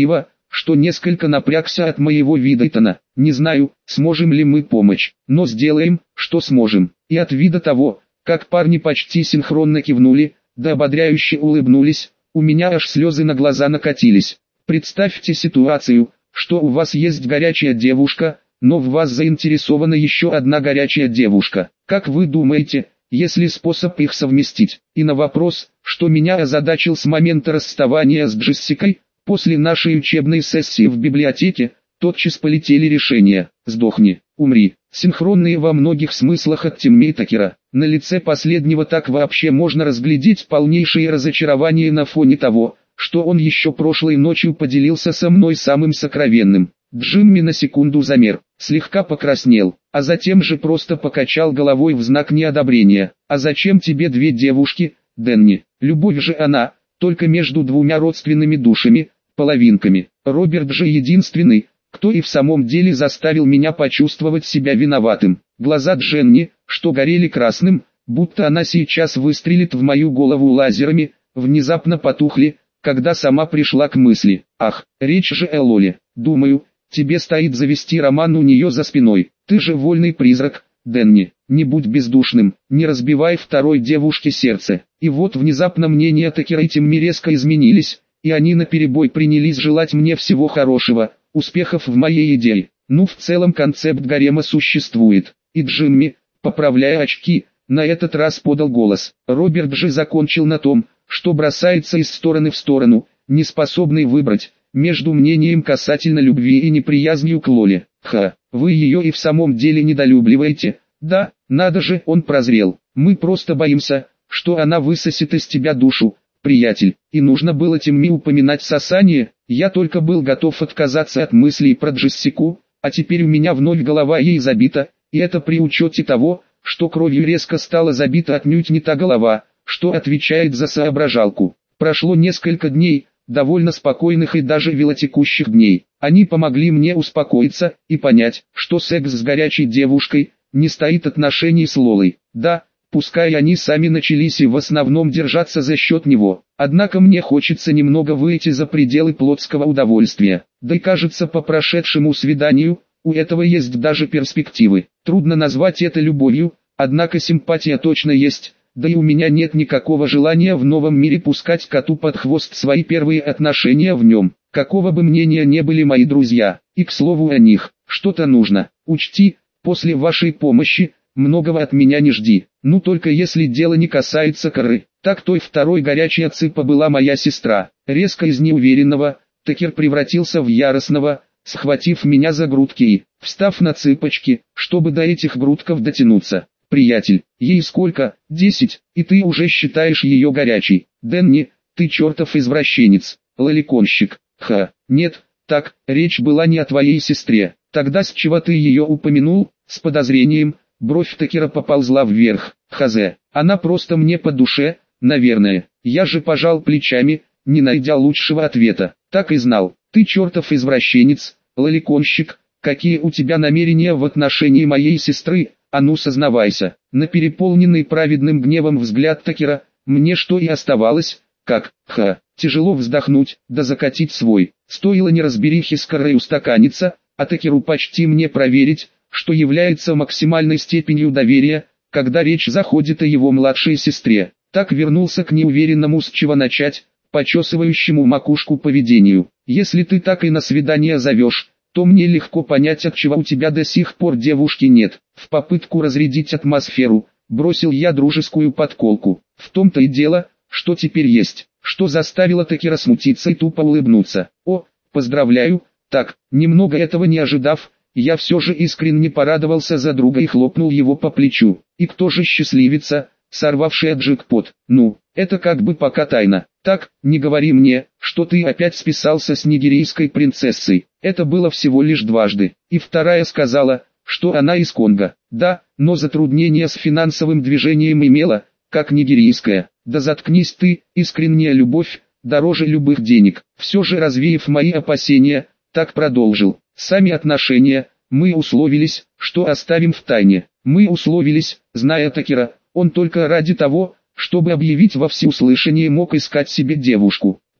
что несколько напрягся от моего вида Итана. Не знаю, сможем ли мы помочь, но сделаем, что сможем. И от вида того, как парни почти синхронно кивнули, да ободряюще улыбнулись, у меня аж слезы на глаза накатились. Представьте ситуацию, что у вас есть горячая девушка, но в вас заинтересована еще одна горячая девушка. Как вы думаете, есть ли способ их совместить? И на вопрос, что меня озадачил с момента расставания с Джессикой, после нашей учебной сессии в библиотеке, тотчас полетели решения: сдохни, умри, синхронные во многих смыслах от Тиммейтакера. На лице последнего так вообще можно разглядеть полнейшее разочарование на фоне того, что он еще прошлой ночью поделился со мной самым сокровенным. Джимми на секунду замер, слегка покраснел, а затем же просто покачал головой в знак неодобрения. «А зачем тебе две девушки, Дэнни? Любовь же она, только между двумя родственными душами, половинками. Роберт же единственный, кто и в самом деле заставил меня почувствовать себя виноватым». Глаза Дженни, что горели красным, будто она сейчас выстрелит в мою голову лазерами, внезапно потухли, когда сама пришла к мысли: «Ах, речь же о Лоле. Думаю, тебе стоит завести роман у нее за спиной. Ты же вольный призрак, Дэнни, не будь бездушным, не разбивай второй девушке сердце». И вот внезапно мнения Такера и Тимми резко изменились, и они наперебой принялись желать мне всего хорошего, успехов в моей идее. Ну, в целом концепт гарема существует. И Джимми, поправляя очки, на этот раз подал голос. Роберт же закончил на том, что бросается из стороны в сторону, не способный выбрать между мнением касательно любви и неприязнью к Лоле. Ха, вы ее и в самом деле недолюбливаете? Да, надо же, он прозрел. Мы просто боимся, что она высосет из тебя душу, приятель. И нужно было Тимми упоминать сосание. Я только был готов отказаться от мыслей про Джессику, а теперь у меня вновь голова ей забита, и это при учете того, что кровью резко стала забита отнюдь не та голова, что отвечает за соображалку. Прошло несколько дней, довольно спокойных и даже велотекущих дней. Они помогли мне успокоиться и понять, что секс с горячей девушкой не стоит отношений с Лолой. Да, пускай они сами начались и в основном держаться за счет него. Однако мне хочется немного выйти за пределы плотского удовольствия. Да и кажется, по прошедшему свиданию, у этого есть даже перспективы. Трудно назвать это любовью, однако симпатия точно есть. Да и у меня нет никакого желания в новом мире пускать коту под хвост свои первые отношения в нем, какого бы мнения не были мои друзья. И к слову о них, что-то нужно. Учти, после вашей помощи, многого от меня не жди. Ну только если дело не касается коры. Так той второй горячей цыпа была моя сестра. Резко из неуверенного, Такер превратился в яростного, схватив меня за грудки и, встав на цыпочки, чтобы до этих грудков дотянуться. «Приятель, ей сколько? 10, и ты уже считаешь ее горячей? Дэнни, ты чертов извращенец, лоликонщик». Ха, нет, так, речь была не о твоей сестре. Тогда с чего ты ее упомянул? С подозрением, бровь Такера поползла вверх. Хазе, она просто мне по душе, наверное. Я же пожал плечами, не найдя лучшего ответа. Так и знал, ты чертов извращенец, лоликонщик, какие у тебя намерения в отношении моей сестры? А ну сознавайся. На переполненный праведным гневом взгляд Такера, мне что и оставалось, как, тяжело вздохнуть, да закатить свой. Стоило неразберихе с корой устаканиться, а Такеру почти мне проверить, что является максимальной степенью доверия, когда речь заходит о его младшей сестре. Так вернулся к неуверенному, с чего начать, почесывающему макушку поведению. Если ты так и на свидание зовешь, то мне легко понять, от чего у тебя до сих пор девушки нет. В попытку разрядить атмосферу, бросил я дружескую подколку. В том-то и дело, что теперь есть, что заставило Такера смутиться и тупо улыбнуться. О, поздравляю, так, немного этого не ожидав, я все же искренне порадовался за друга и хлопнул его по плечу. И кто же счастливица, сорвавшая джекпот? Ну, это как бы пока тайна. Так, не говори мне, что ты опять списался с нигерийской принцессой. Это было всего лишь дважды. И вторая сказала, что она из Конго. Да, но затруднение с финансовым движением имела, как нигерийская. Да заткнись ты, искренняя любовь, дороже любых денег. Все же развеяв мои опасения, так продолжил. Сами отношения, мы условились, что оставим в тайне. Мы условились, зная Такера, он только ради того, чтобы объявить во всеуслышание, мог искать себе девушку.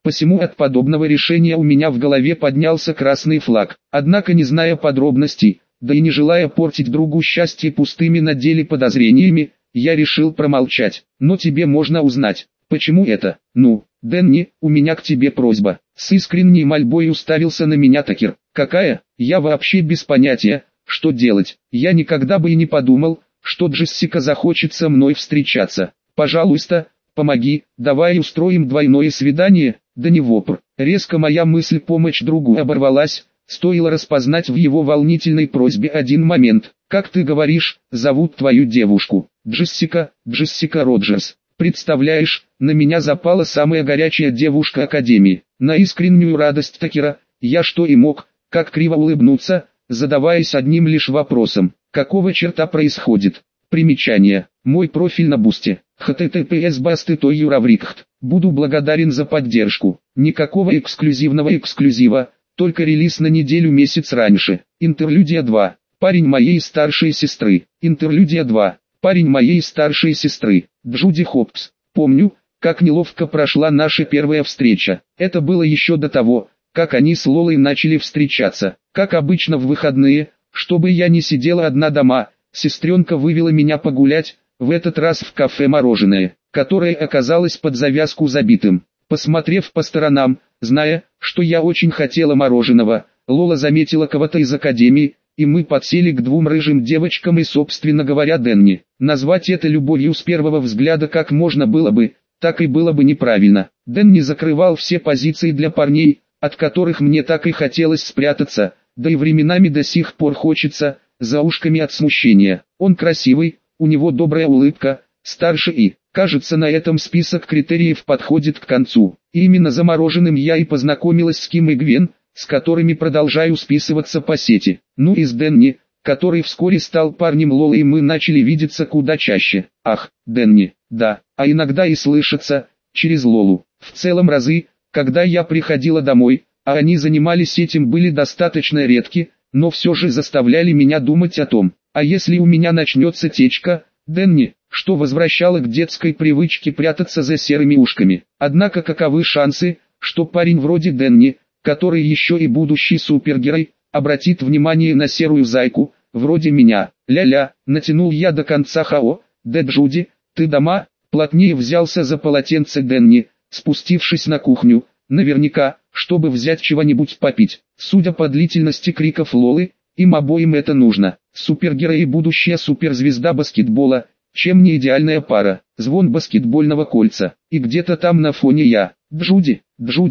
Посему от подобного решения у меня в голове поднялся красный флаг. Однако, не зная подробностей, да и не желая портить другу счастье пустыми на деле подозрениями, я решил промолчать. Но тебе можно узнать, почему это. Ну, Дэнни, у меня к тебе просьба. С искренней мольбой уставился на меня Такер. Какая? Я вообще без понятия, что делать. Я никогда бы и не подумал, что Джессика захочет со мной встречаться. Пожалуйста, помоги, давай устроим двойное свидание. Да не вопр. Резко моя мысль помочь другу оборвалась, стоило распознать в его волнительной просьбе один момент. Как ты говоришь, зовут твою девушку? Джессика Роджерс. Представляешь, на меня запала самая горячая девушка Академии. На искреннюю радость Такера, я что и мог, как криво улыбнуться, задаваясь одним лишь вопросом. Какого черта происходит? Примечание. Мой профиль на Бусте. https://basty.ravrikt. Буду благодарен за поддержку. Никакого эксклюзивного эксклюзива, только релиз на неделю-месяц раньше. Интерлюдия 2. Парень моей старшей сестры. Интерлюдия 2. Парень моей старшей сестры. Джуди Хоппс. Помню, как неловко прошла наша первая встреча. Это было еще до того, как они с Лолой начали встречаться. Как обычно в выходные, чтобы я не сидела одна дома, сестренка вывела меня погулять, в этот раз в кафе «Мороженое», которое оказалось под завязку забитым. Посмотрев по сторонам, зная, что я очень хотела мороженого, Лола заметила кого-то из академии, и мы подсели к двум рыжим девочкам и, собственно говоря, Дэнни. Назвать это любовью с первого взгляда как можно было бы, так и было бы неправильно. Дэнни закрывал все позиции для парней, от которых мне так и хотелось спрятаться, да и временами до сих пор хочется, за ушками от смущения. Он красивый, у него добрая улыбка, старше и, кажется, на этом список критериев подходит к концу. И именно за мороженым я и познакомилась с Ким и Гвен, с которыми продолжаю списываться по сети. Ну и с Дэнни, который вскоре стал парнем Лолы, и мы начали видеться куда чаще. Ах, Дэнни, да, а иногда и слышаться, через Лолу. В целом разы, когда я приходила домой, а они занимались этим, были достаточно редки, но все же заставляли меня думать о том, а если у меня начнется течка, Дэнни, что возвращало к детской привычке прятаться за серыми ушками. Однако каковы шансы, что парень вроде Дэнни, который еще и будущий супергерой, обратит внимание на серую зайку, вроде меня. Ля-ля, натянул я до конца хао. Да, Джуди, ты дома? Плотнее взялся за полотенце Дэнни, спустившись на кухню, наверняка, чтобы взять чего-нибудь попить. Судя по длительности криков Лолы, им обоим это нужно. Супергерой и будущая суперзвезда баскетбола, чем не идеальная пара. Звон баскетбольного кольца, и где-то там на фоне я. Джуди,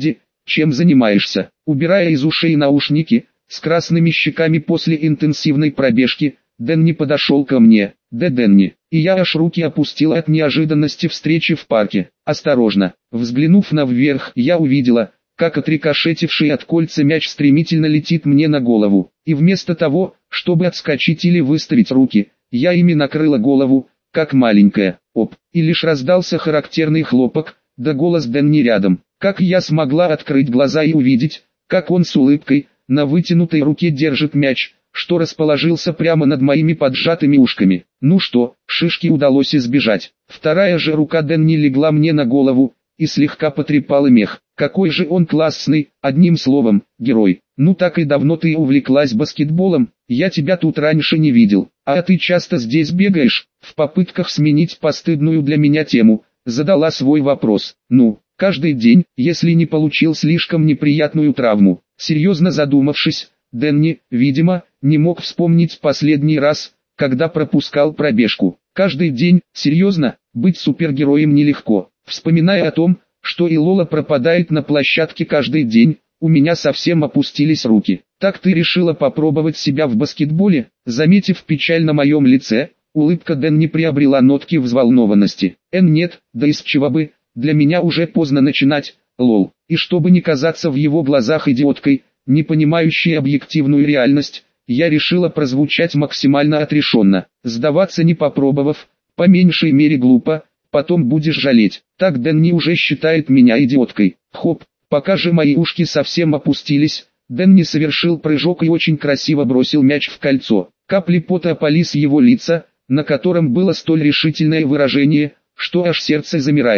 чем занимаешься? Убирая из ушей наушники, с красными щеками после интенсивной пробежки, Дэнни подошел ко мне. Да, Дэнни, и я аж руки опустил от неожиданности встречи в парке. Осторожно, взглянув наверх, я увидела, как отрикошетивший от кольца мяч стремительно летит мне на голову. И вместо того, чтобы отскочить или выставить руки, я ими накрыла голову, как маленькая. Оп, и лишь раздался характерный хлопок, да голос Дэнни рядом. Как я смогла открыть глаза и увидеть, как он с улыбкой, на вытянутой руке держит мяч, что расположился прямо над моими поджатыми ушками. Ну что, шишки удалось избежать. Вторая же рука Дэнни легла мне на голову и слегка потрепала мех. Какой же он классный, одним словом, герой. Ну так и давно ты увлеклась баскетболом, я тебя тут раньше не видел. А ты часто здесь бегаешь? В попытках сменить постыдную для меня тему, задала свой вопрос. Ну, каждый день, если не получил слишком неприятную травму. Серьезно задумавшись, Дэнни, видимо, не мог вспомнить последний раз, когда пропускал пробежку. Каждый день, серьезно, быть супергероем нелегко. Вспоминая о том, что и Лола пропадает на площадке каждый день, у меня совсем опустились руки. Так ты решила попробовать себя в баскетболе? Заметив печаль на моем лице, улыбка Дэнни приобрела нотки взволнованности. Нет, да из чего бы, для меня уже поздно начинать, лол. И чтобы не казаться в его глазах идиоткой, не понимающей объективную реальность, я решила прозвучать максимально отрешенно. Сдаваться не попробовав, по меньшей мере глупо, потом будешь жалеть. Так Дэнни уже считает меня идиоткой. Хоп, пока же мои ушки совсем опустились, Дэнни совершил прыжок и очень красиво бросил мяч в кольцо. Капли пота опали с его лица, на котором было столь решительное выражение, что аж сердце замирает.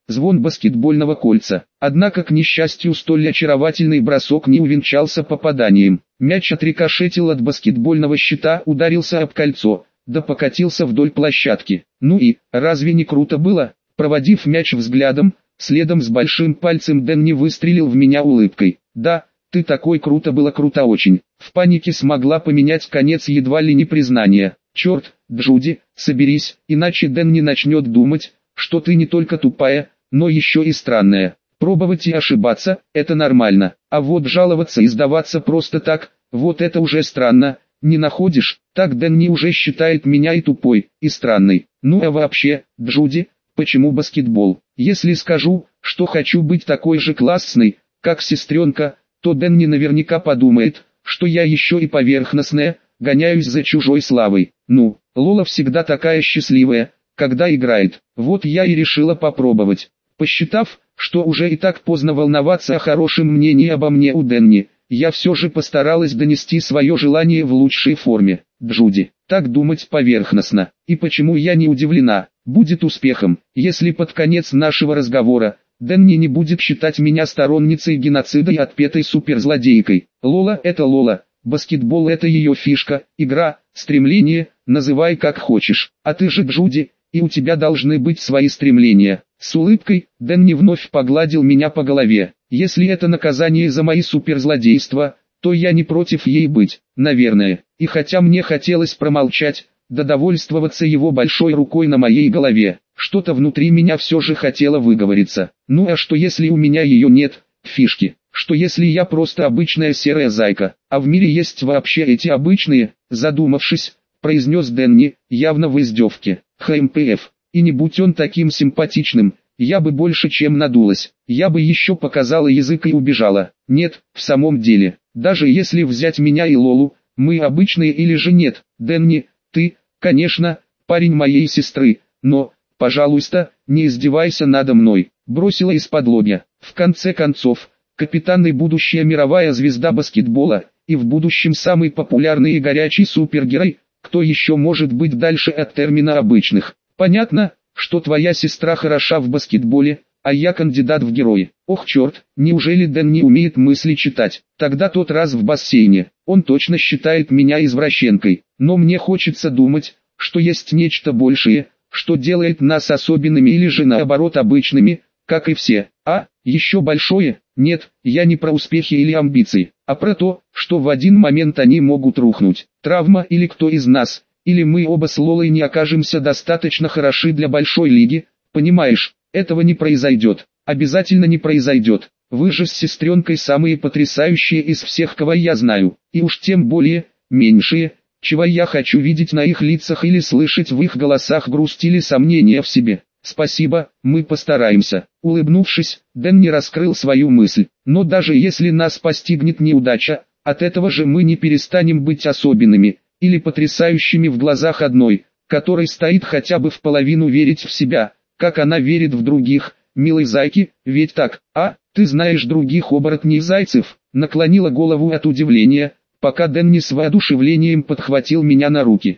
звон баскетбольного кольца. Однако, к несчастью, столь очаровательный бросок не увенчался попаданием. Мяч отрикошетил от баскетбольного щита, ударился об кольцо, да покатился вдоль площадки. Ну и, разве не круто было? Проводив мяч взглядом, следом с большим пальцем Дэнни выстрелил в меня улыбкой. Да, ты такой, круто было, круто очень. В панике смогла поменять конец едва ли не признания. Черт, Джуди, соберись, иначе Дэнни начнет думать, что ты не только тупая, но еще и странная. Пробовать и ошибаться – это нормально, а вот жаловаться и сдаваться просто так – вот это уже странно, не находишь? Так Дэнни уже считает меня и тупой, и странной. Ну а вообще, Джуди, почему баскетбол? Если скажу, что хочу быть такой же классной, как сестренка, то Дэнни наверняка подумает, что я еще и поверхностная, гоняюсь за чужой славой. Ну, Лола всегда такая счастливая, когда играет. Вот я и решила попробовать. Посчитав, что уже и так поздно волноваться о хорошем мнении обо мне у Дэнни, я все же постаралась донести свое желание в лучшей форме. Джуди, так думать поверхностно. И почему я не удивлена, будет успехом, если под конец нашего разговора Дэнни не будет считать меня сторонницей геноцида и отпетой суперзлодейкой. Лола это Лола, баскетбол это ее фишка, игра, стремление, называй как хочешь. А ты же Джуди, и у тебя должны быть свои стремления. С улыбкой, Дэнни вновь погладил меня по голове. Если это наказание за мои суперзлодейства, то я не против ей быть, наверное. И хотя мне хотелось промолчать, да довольствоваться его большой рукой на моей голове, что-то внутри меня все же хотело выговориться. Ну а что если у меня ее нет, фишки? Что если я просто обычная серая зайка, а в мире есть вообще эти обычные, задумавшись, произнес Дэнни, явно в издевке. ХМПФ. И не будь он таким симпатичным, я бы больше чем надулась. Я бы еще показала язык и убежала. Нет, в самом деле, даже если взять меня и Лолу, мы обычные или же нет. Дэнни, ты, конечно, парень моей сестры, но, пожалуйста, не издевайся надо мной. Бросила из-под лобья. В конце концов, капитан и будущая мировая звезда баскетбола, и в будущем самый популярный и горячий супергерой, кто еще может быть дальше от термина обычных. Понятно, что твоя сестра хороша в баскетболе, а я кандидат в герои. Ох черт, неужели Дэн не умеет мысли читать? Тогда тот раз в бассейне, он точно считает меня извращенкой. Но мне хочется думать, что есть нечто большее, что делает нас особенными или же наоборот обычными, как и все. А, еще большое? Нет, я не про успехи или амбиции, а про то, что в один момент они могут рухнуть. Травма или кто из нас, или мы оба с Лолой не окажемся достаточно хороши для большой лиги, понимаешь, этого не произойдет, обязательно не произойдет. Вы же с сестренкой самые потрясающие из всех, кого я знаю, и уж тем более, меньшие, чего я хочу видеть на их лицах или слышать в их голосах грусть или сомнения в себе. Спасибо, мы постараемся. Улыбнувшись, Дэн не раскрыл свою мысль. Но даже если нас постигнет неудача, от этого же мы не перестанем быть особенными, или потрясающими в глазах одной, которой стоит хотя бы в половину верить в себя, как она верит в других, милой зайки, ведь так, а, ты знаешь других оборотней-зайцев, наклонила голову от удивления, пока Дэнни с воодушевлением подхватил меня на руки.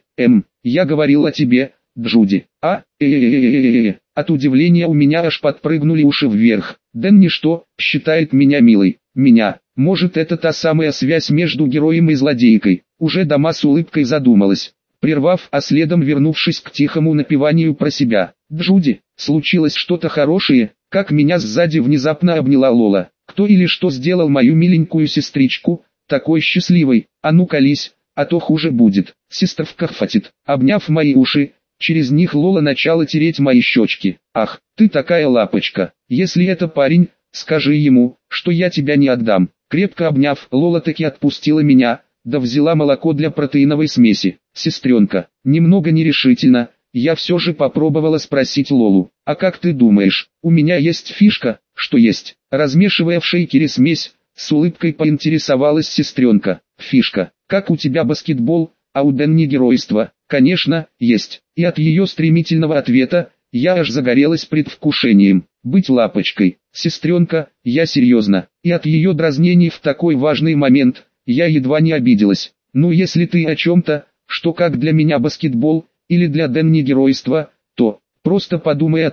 Я говорил о тебе, Джуди. От удивления у меня аж подпрыгнули уши вверх. Дэнни что, считает меня милой? Меня? Может это та самая связь между героем и злодейкой? Уже Дома с улыбкой задумалась, прервав, а следом вернувшись к тихому напеванию про себя. Джуди, случилось что-то хорошее, как меня сзади внезапно обняла Лола. Кто или что сделал мою миленькую сестричку такой счастливой? А ну колись, а то хуже будет. Сестровка хватит. Обняв мои уши, через них Лола начала тереть мои щечки. Ах, ты такая лапочка. Если это парень, скажи ему, что я тебя не отдам. Крепко обняв, Лола таки отпустила меня, да взяла молоко для протеиновой смеси. Сестренка, немного нерешительно, я все же попробовала спросить Лолу. А как ты думаешь, у меня есть фишка? Что есть? Размешивая в шейкере смесь, с улыбкой поинтересовалась сестренка. Фишка, как у тебя баскетбол, а у Дэнни геройство? Конечно, есть. И от ее стремительного ответа, я аж загорелась предвкушением. Быть лапочкой. Сестренка, я серьезно. И от ее дразнений в такой важный момент, я едва не обиделась. Ну если ты о чем-то, что как для меня баскетбол, или для Дэнни геройство, то, просто подумай о том,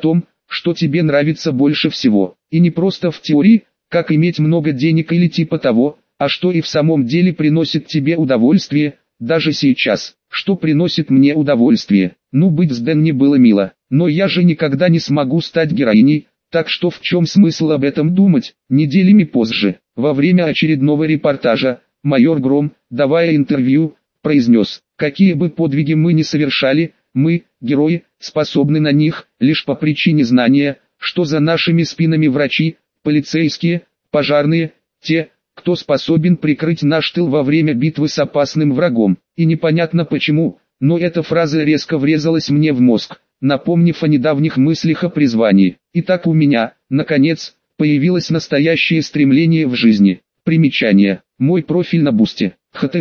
что тебе нравится больше всего. И не просто в теории, как иметь много денег или типа того, а что и в самом деле приносит тебе удовольствие, даже сейчас. Что приносит мне удовольствие? Ну, быть с Дэнни было мило, но я же никогда не смогу стать героиней, так что в чем смысл об этом думать? Неделями позже, во время очередного репортажа, майор Гром, давая интервью, произнес: какие бы подвиги мы ни совершали, мы, герои, способны на них, лишь по причине знания, что за нашими спинами врачи, полицейские, пожарные, те, кто способен прикрыть наш тыл во время битвы с опасным врагом. И непонятно почему, но эта фраза резко врезалась мне в мозг, напомнив о недавних мыслях о призвании. И так у меня, наконец, появилось настоящее стремление в жизни. Примечание. Мой профиль на Бусте.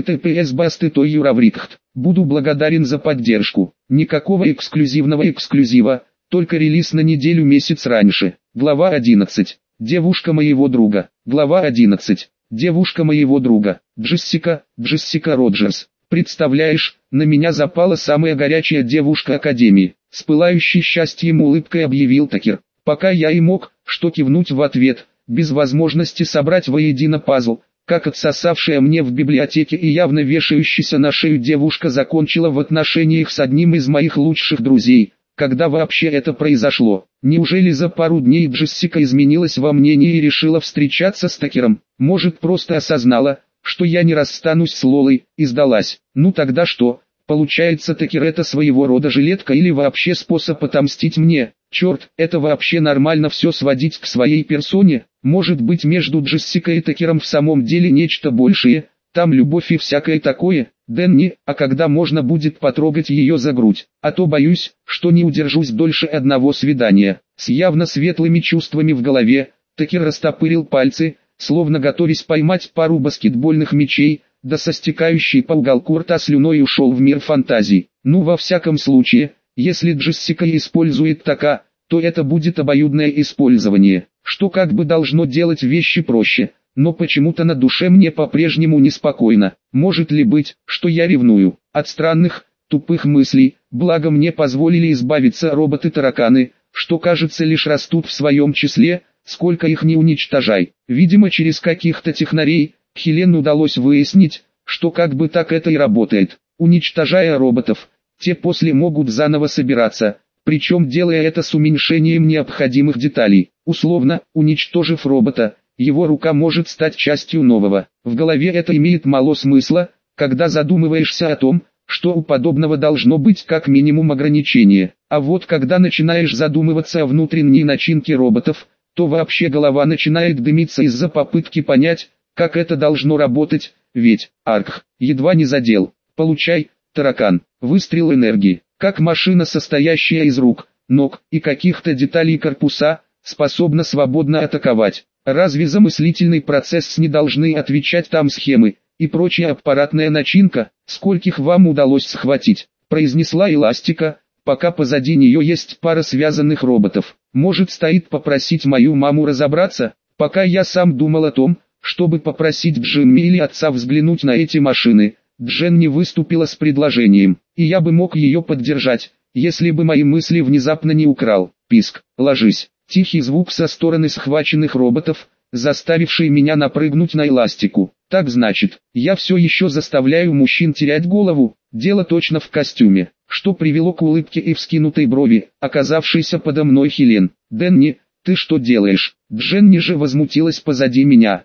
https://bastet.io/. Буду благодарен за поддержку. Никакого эксклюзивного эксклюзива, только релиз на неделю-месяц раньше. Глава 11. Девушка моего друга. Глава 11. Девушка моего друга. Джессика Роджерс. Представляешь, на меня запала самая горячая девушка Академии. С пылающей счастьем улыбкой объявил Такер. Пока я и мог, что кивнуть в ответ, без возможности собрать воедино пазл, как отсосавшая мне в библиотеке и явно вешающаяся на шею девушка закончила в отношениях с одним из моих лучших друзей. Когда вообще это произошло? Неужели за пару дней Джессика изменилась во мнении и решила встречаться с Такером? Может, просто осознала, что я не расстанусь с Лолой, и сдалась? Ну тогда что? Получается, Такер это своего рода жилетка или вообще способ отомстить мне? Черт, это вообще нормально все сводить к своей персоне? Может быть, между Джессикой и Такером в самом деле нечто большее? Там любовь и всякое такое? Дэнни, а когда можно будет потрогать ее за грудь? А то боюсь, что не удержусь дольше одного свидания. С явно светлыми чувствами в голове, Такер растопырил пальцы, словно готовясь поймать пару баскетбольных мячей, да со стекающей по уголку рта слюной ушел в мир фантазий. Ну, во всяком случае, если Джессика использует така, то это будет обоюдное использование, что как бы должно делать вещи проще. Но почему-то на душе мне по-прежнему неспокойно. Может ли быть, что я ревную? От странных, тупых мыслей, благо мне позволили избавиться роботы-тараканы, что кажется лишь растут в своем числе, сколько их не уничтожай. Видимо, через каких-то технарей, Хелен удалось выяснить, что как бы так это и работает. Уничтожая роботов, те после могут заново собираться, причем делая это с уменьшением необходимых деталей. Условно, уничтожив робота, его рука может стать частью нового. В голове это имеет мало смысла, когда задумываешься о том, что у подобного должно быть как минимум ограничение. А вот когда начинаешь задумываться о внутренней начинке роботов, то вообще голова начинает дымиться из-за попытки понять, как это должно работать, ведь, едва не задел. Получай, таракан, выстрел энергии, как машина, состоящая из рук, ног и каких-то деталей корпуса, способна свободно атаковать. Разве за мыслительный процесс не должны отвечать там схемы и прочая аппаратная начинка? Скольких вам удалось схватить? Произнесла Эластика, пока позади нее есть пара связанных роботов. Может, стоит попросить мою маму разобраться? Пока я сам думал о том, чтобы попросить Джимми или отца взглянуть на эти машины, Дженни выступила с предложением, и я бы мог ее поддержать, если бы мои мысли внезапно не украл. Писк, ложись. Тихий звук со стороны схваченных роботов, заставивший меня напрыгнуть на эластику. Так значит, я все еще заставляю мужчин терять голову, дело точно в костюме, что привело к улыбке и вскинутой брови, оказавшейся подо мной Хелен. «Дэнни, ты что делаешь?» Дженни же возмутилась позади меня.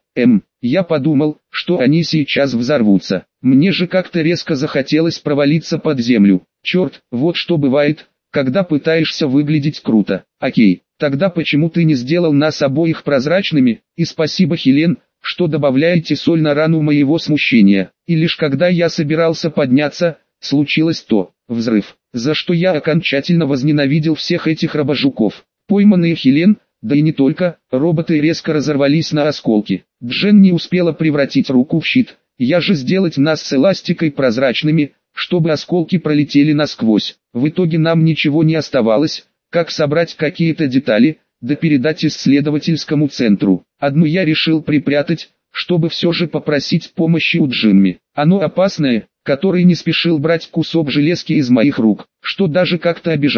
Я подумал, что они сейчас взорвутся. Мне же как-то резко захотелось провалиться под землю. Черт, вот что бывает, когда пытаешься выглядеть круто. Окей, тогда почему ты не сделал нас обоих прозрачными? И спасибо, Хелен, что добавляете соль на рану моего смущения. И лишь когда я собирался подняться, случилось то, взрыв, за что я окончательно возненавидел всех этих робожуков. Пойманные Хелен, да и не только, роботы резко разорвались на осколки. Джен не успела превратить руку в щит, я же сделать нас с эластикой прозрачными, чтобы осколки пролетели насквозь. В итоге нам ничего не оставалось, как собрать какие-то детали, да передать исследовательскому центру. Одну я решил припрятать, чтобы все же попросить помощи у Джимми. Оно опасное, который не спешил брать кусок железки из моих рук, что даже как-то обижает.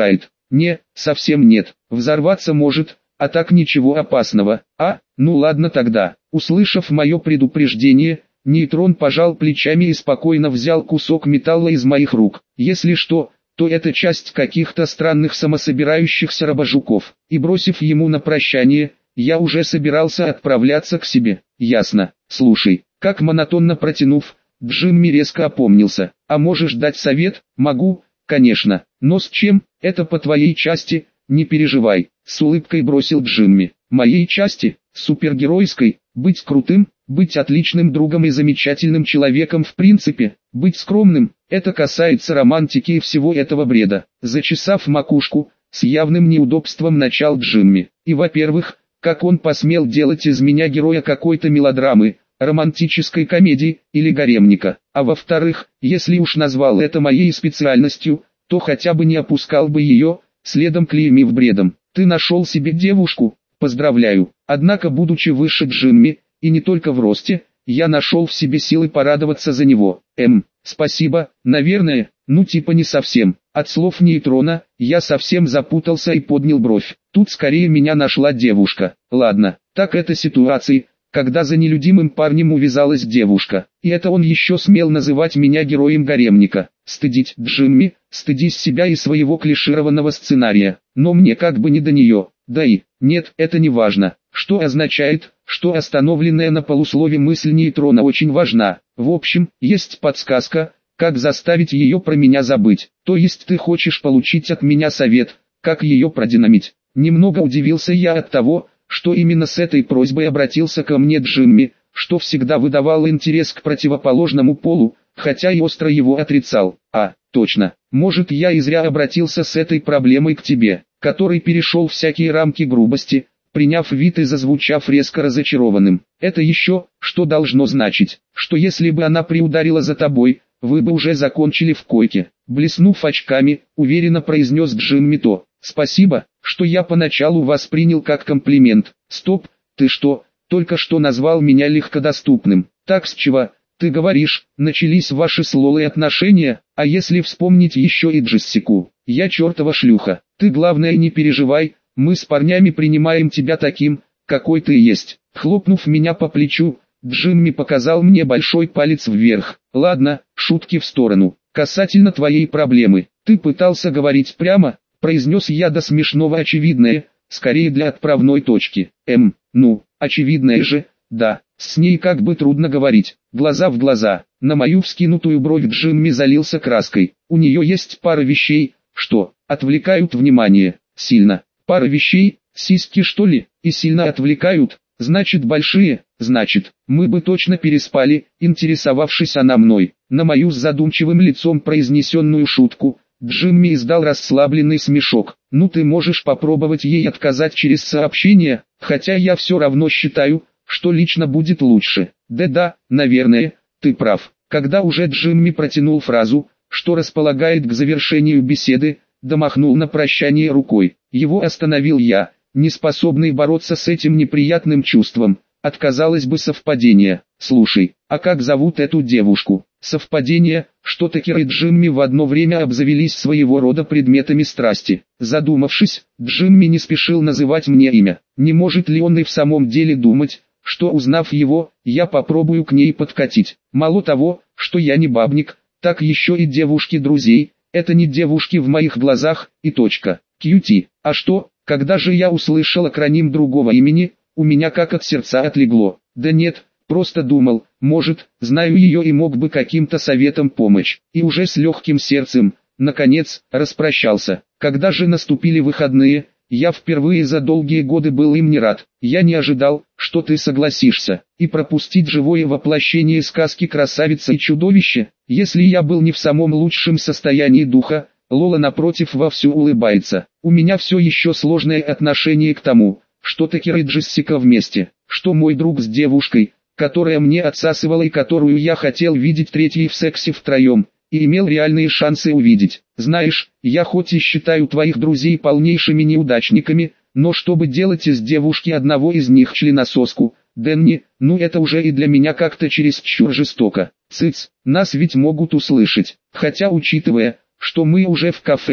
Не, совсем нет. Взорваться может, а так ничего опасного. А, ну ладно тогда. Услышав мое предупреждение, нейтрон пожал плечами и спокойно взял кусок металла из моих рук. Если что, то это часть каких-то странных самособирающихся робожуков. И бросив ему на прощание, я уже собирался отправляться к себе. Ясно. Слушай, как монотонно протянув, Джимми резко опомнился. А можешь дать совет? Могу, конечно. Но с чем? Это по твоей части, не переживай. С улыбкой бросил Джимми. Моей части? Супергеройской? Быть крутым? Быть отличным другом и замечательным человеком в принципе? Быть скромным? Это касается романтики и всего этого бреда. Зачесав макушку, с явным неудобством начал Джимми. И во-первых, как он посмел делать из меня героя какой-то мелодрамы, романтической комедии или гаремника. А во-вторых, если уж назвал это моей специальностью, то хотя бы не опускал бы ее, следом клеймив бредом. Ты нашел себе девушку? Поздравляю. Однако, будучи выше Джимми, и не только в росте, я нашел в себе силы порадоваться за него. Спасибо, наверное, ну типа не совсем. От слов нейтрона, я совсем запутался и поднял бровь. Тут скорее меня нашла девушка. Ладно, так это ситуации, когда за нелюдимым парнем увязалась девушка. И это он еще смел называть меня героем гаремника. Стыдить Джимми, стыдись себя и своего клишированного сценария. Но мне как бы не до нее. Да и, нет, это не важно. Что означает, что остановленная на полуслове мысль нейтрона очень важна. В общем, есть подсказка, как заставить ее про меня забыть. То есть ты хочешь получить от меня совет, как ее продинамить. Немного удивился я от того, что именно с этой просьбой обратился ко мне Джимми, что всегда выдавало интерес к противоположному полу, хотя и остро его отрицал. Точно, может я и зря обратился с этой проблемой к тебе, который перешел всякие рамки грубости, приняв вид и зазвучав резко разочарованным. Это еще, что должно значить, что если бы она приударила за тобой, вы бы уже закончили в койке. Блеснув очками, уверенно произнес Джимми то. Спасибо, что я поначалу воспринял как комплимент. Стоп, ты что, только что назвал меня легкодоступным. Так с чего, ты говоришь, начались ваши с Лолой отношения, а если вспомнить еще и Джессику, я чертова шлюха. Ты главное не переживай, мы с парнями принимаем тебя таким, какой ты есть. Хлопнув меня по плечу, Джимми показал мне большой палец вверх. Ладно, шутки в сторону. Касательно твоей проблемы, ты пытался говорить прямо, произнес я до смешного очевидное, скорее для отправной точки. Ну, очевидное же, да, с ней как бы трудно говорить. Глаза в глаза, на мою вскинутую бровь Джимми залился краской. У нее есть пара вещей, что отвлекают внимание, сильно. Пара вещей, сиськи что ли, и сильно отвлекают, значит большие, значит, мы бы точно переспали, интересовавшись она мной. На мою с задумчивым лицом произнесенную шутку, Джимми издал расслабленный смешок. Ну ты можешь попробовать ей отказать через сообщение, хотя я все равно считаю, что лично будет лучше. Да, наверное, ты прав. Когда уже Джимми протянул фразу, что располагает к завершению беседы, домахнул на прощание рукой. Его остановил я, не способный бороться с этим неприятным чувством. Отказалось бы совпадение. Слушай, а как зовут эту девушку? Совпадение, что Такер и Джимми в одно время обзавелись своего рода предметами страсти. Задумавшись, Джимми не спешил называть мне имя. Не может ли он и в самом деле думать, что узнав его, я попробую к ней подкатить. Мало того, что я не бабник, так еще и девушки друзей. Это не девушки в моих глазах, и точка. Кьюти. А что, когда же я услышал акроним другого имени, у меня как от сердца отлегло. Да нет, просто думал, может, знаю ее и мог бы каким-то советом помочь. И уже с легким сердцем, наконец, распрощался. Когда же наступили выходные, я впервые за долгие годы был им не рад. Я не ожидал, что ты согласишься. И пропустить живое воплощение сказки «Красавица и чудовище». Если я был не в самом лучшем состоянии духа, Лола напротив вовсю улыбается. У меня все еще сложное отношение к тому, что Такер и Джессика вместе, что мой друг с девушкой, которая мне отсасывала и которую я хотел видеть третьей в сексе втроем, и имел реальные шансы увидеть. Знаешь, я хоть и считаю твоих друзей полнейшими неудачниками, но чтобы делать из девушки одного из них членососку, Дэнни, ну это уже и для меня как-то чересчур жестоко. Цыц, нас ведь могут услышать. Хотя учитывая, что мы уже в кафе,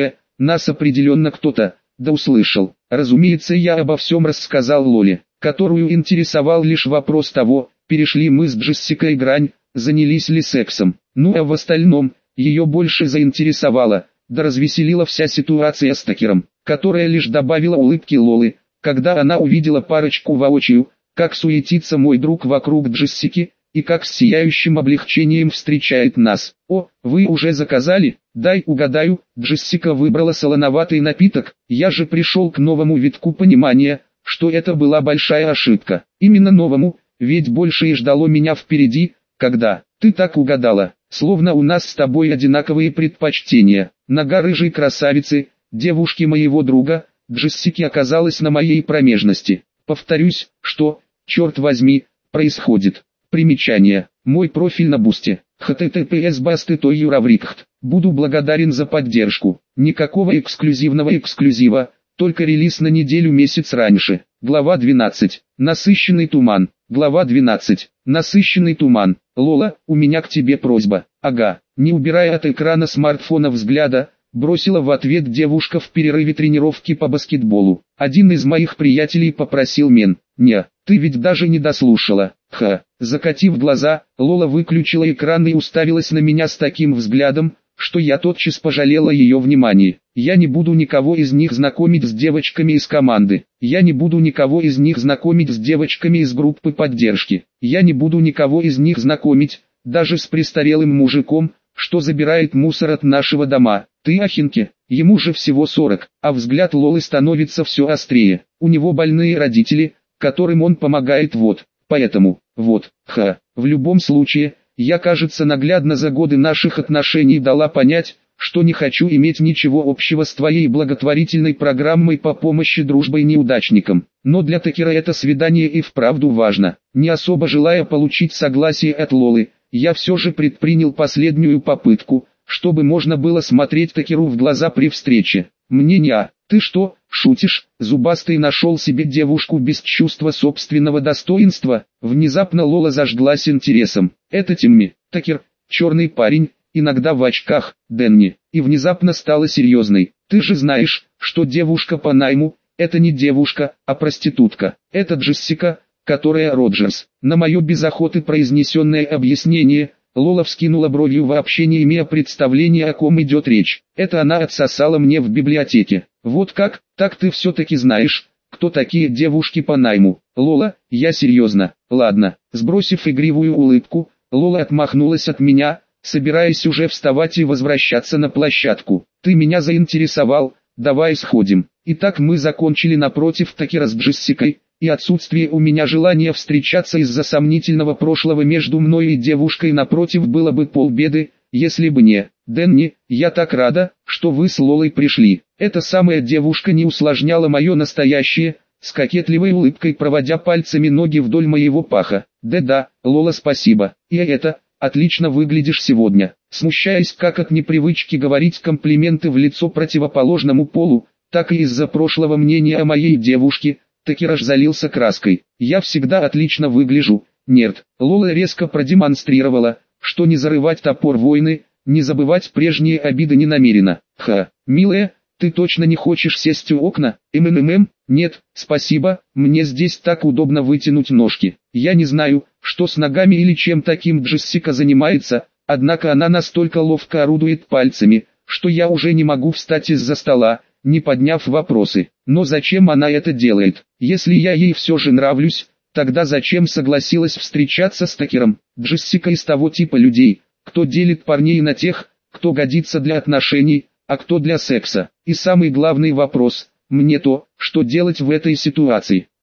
нас определенно кто-то, да услышал. Разумеется, я обо всем рассказал Лоле, которую интересовал лишь вопрос того, перешли мы с Джессикой грань, занялись ли сексом. Ну а в остальном, ее больше заинтересовала, да развеселила вся ситуация с Такером, которая лишь добавила улыбки Лолы, когда она увидела парочку воочию, как суетится мой друг вокруг Джессики, и как с сияющим облегчением встречает нас. «О, вы уже заказали? Дай угадаю». Джессика выбрала солоноватый напиток. Я же пришел к новому витку понимания, что это была большая ошибка. Именно новому, ведь больше и ждало меня впереди. Когда ты так угадала, словно у нас с тобой одинаковые предпочтения. Нога рыжей красавицы, девушки моего друга, Джессики оказалась на моей промежности. Повторюсь, что, черт возьми, происходит. Примечание. Мой профиль на Бусте. https://bastet.io/. Буду благодарен за поддержку. Никакого эксклюзивного эксклюзива, только релиз на неделю-месяц раньше. Глава 12. Насыщенный туман. Глава 12. Насыщенный туман. Лола, у меня к тебе просьба. Ага. Не убирая от экрана смартфона взгляда, бросила в ответ девушка в перерыве тренировки по баскетболу. Один из моих приятелей попросил мен. Не, ты ведь даже не дослушала. Ха. Закатив глаза, Лола выключила экран и уставилась на меня с таким взглядом, что я тотчас пожалела ее внимание. Я не буду никого из них знакомить с девочками из команды. Я не буду никого из них знакомить с девочками из группы поддержки. Я не буду никого из них знакомить, даже с престарелым мужиком, что забирает мусор от нашего дома. Ты Ахинке, ему же всего 40, а взгляд Лолы становится все острее. У него больные родители, которым он помогает поэтому, в любом случае, я, кажется, наглядно за годы наших отношений дала понять, что не хочу иметь ничего общего с твоей благотворительной программой по помощи дружбой неудачникам. Но для Такера это свидание и вправду важно. Не особо желая получить согласие от Лолы, я все же предпринял последнюю попытку, чтобы можно было смотреть Такеру в глаза при встрече. Ты что, шутишь? Зубастый нашел себе девушку без чувства собственного достоинства. Внезапно Лола зажглась интересом. Это Тимми, Такер, черный парень, иногда в очках, Дэнни. И внезапно стала серьезной. Ты же знаешь, что девушка по найму, это не девушка, а проститутка. Это Джессика, которая Роджерс. На мое без охоты произнесенное объяснение, Лола вскинула бровью, вообще не имея представления, о ком идет речь. Это она отсосала мне в библиотеке. Вот как? Так ты все-таки знаешь, кто такие девушки по найму. Лола, я серьезно. Ладно. Сбросив игривую улыбку, Лола отмахнулась от меня, собираясь уже вставать и возвращаться на площадку. Ты меня заинтересовал, давай сходим. Итак, мы закончили напротив Такера с Джессикой, и отсутствие у меня желания встречаться из-за сомнительного прошлого между мной и девушкой напротив было бы полбеды, если бы не Дэнни. Я так рада, что вы с Лолой пришли. Эта самая девушка не усложняла мое настоящее, с кокетливой улыбкой проводя пальцами ноги вдоль моего паха. Да-да, Лола, спасибо. И это, отлично выглядишь сегодня. Смущаясь как от непривычки говорить комплименты в лицо противоположному полу, так и из-за прошлого мнения о моей девушке, Такер аж залился краской. Я всегда отлично выгляжу. Нет, Лола резко продемонстрировала, что не зарывать топор войны, не забывать прежние обиды не намерена. Милая, ты точно не хочешь сесть у окна? Нет, спасибо, мне здесь так удобно вытянуть ножки. Я не знаю, что с ногами или чем таким Джессика занимается, однако она настолько ловко орудует пальцами, что я уже не могу встать из-за стола, не подняв вопросы. Но зачем она это делает? Если я ей все же нравлюсь, тогда зачем согласилась встречаться с Такером? Джессика из того типа людей, кто делит парней на тех, кто годится для отношений, а кто для секса. И самый главный вопрос, мне что делать в этой ситуации?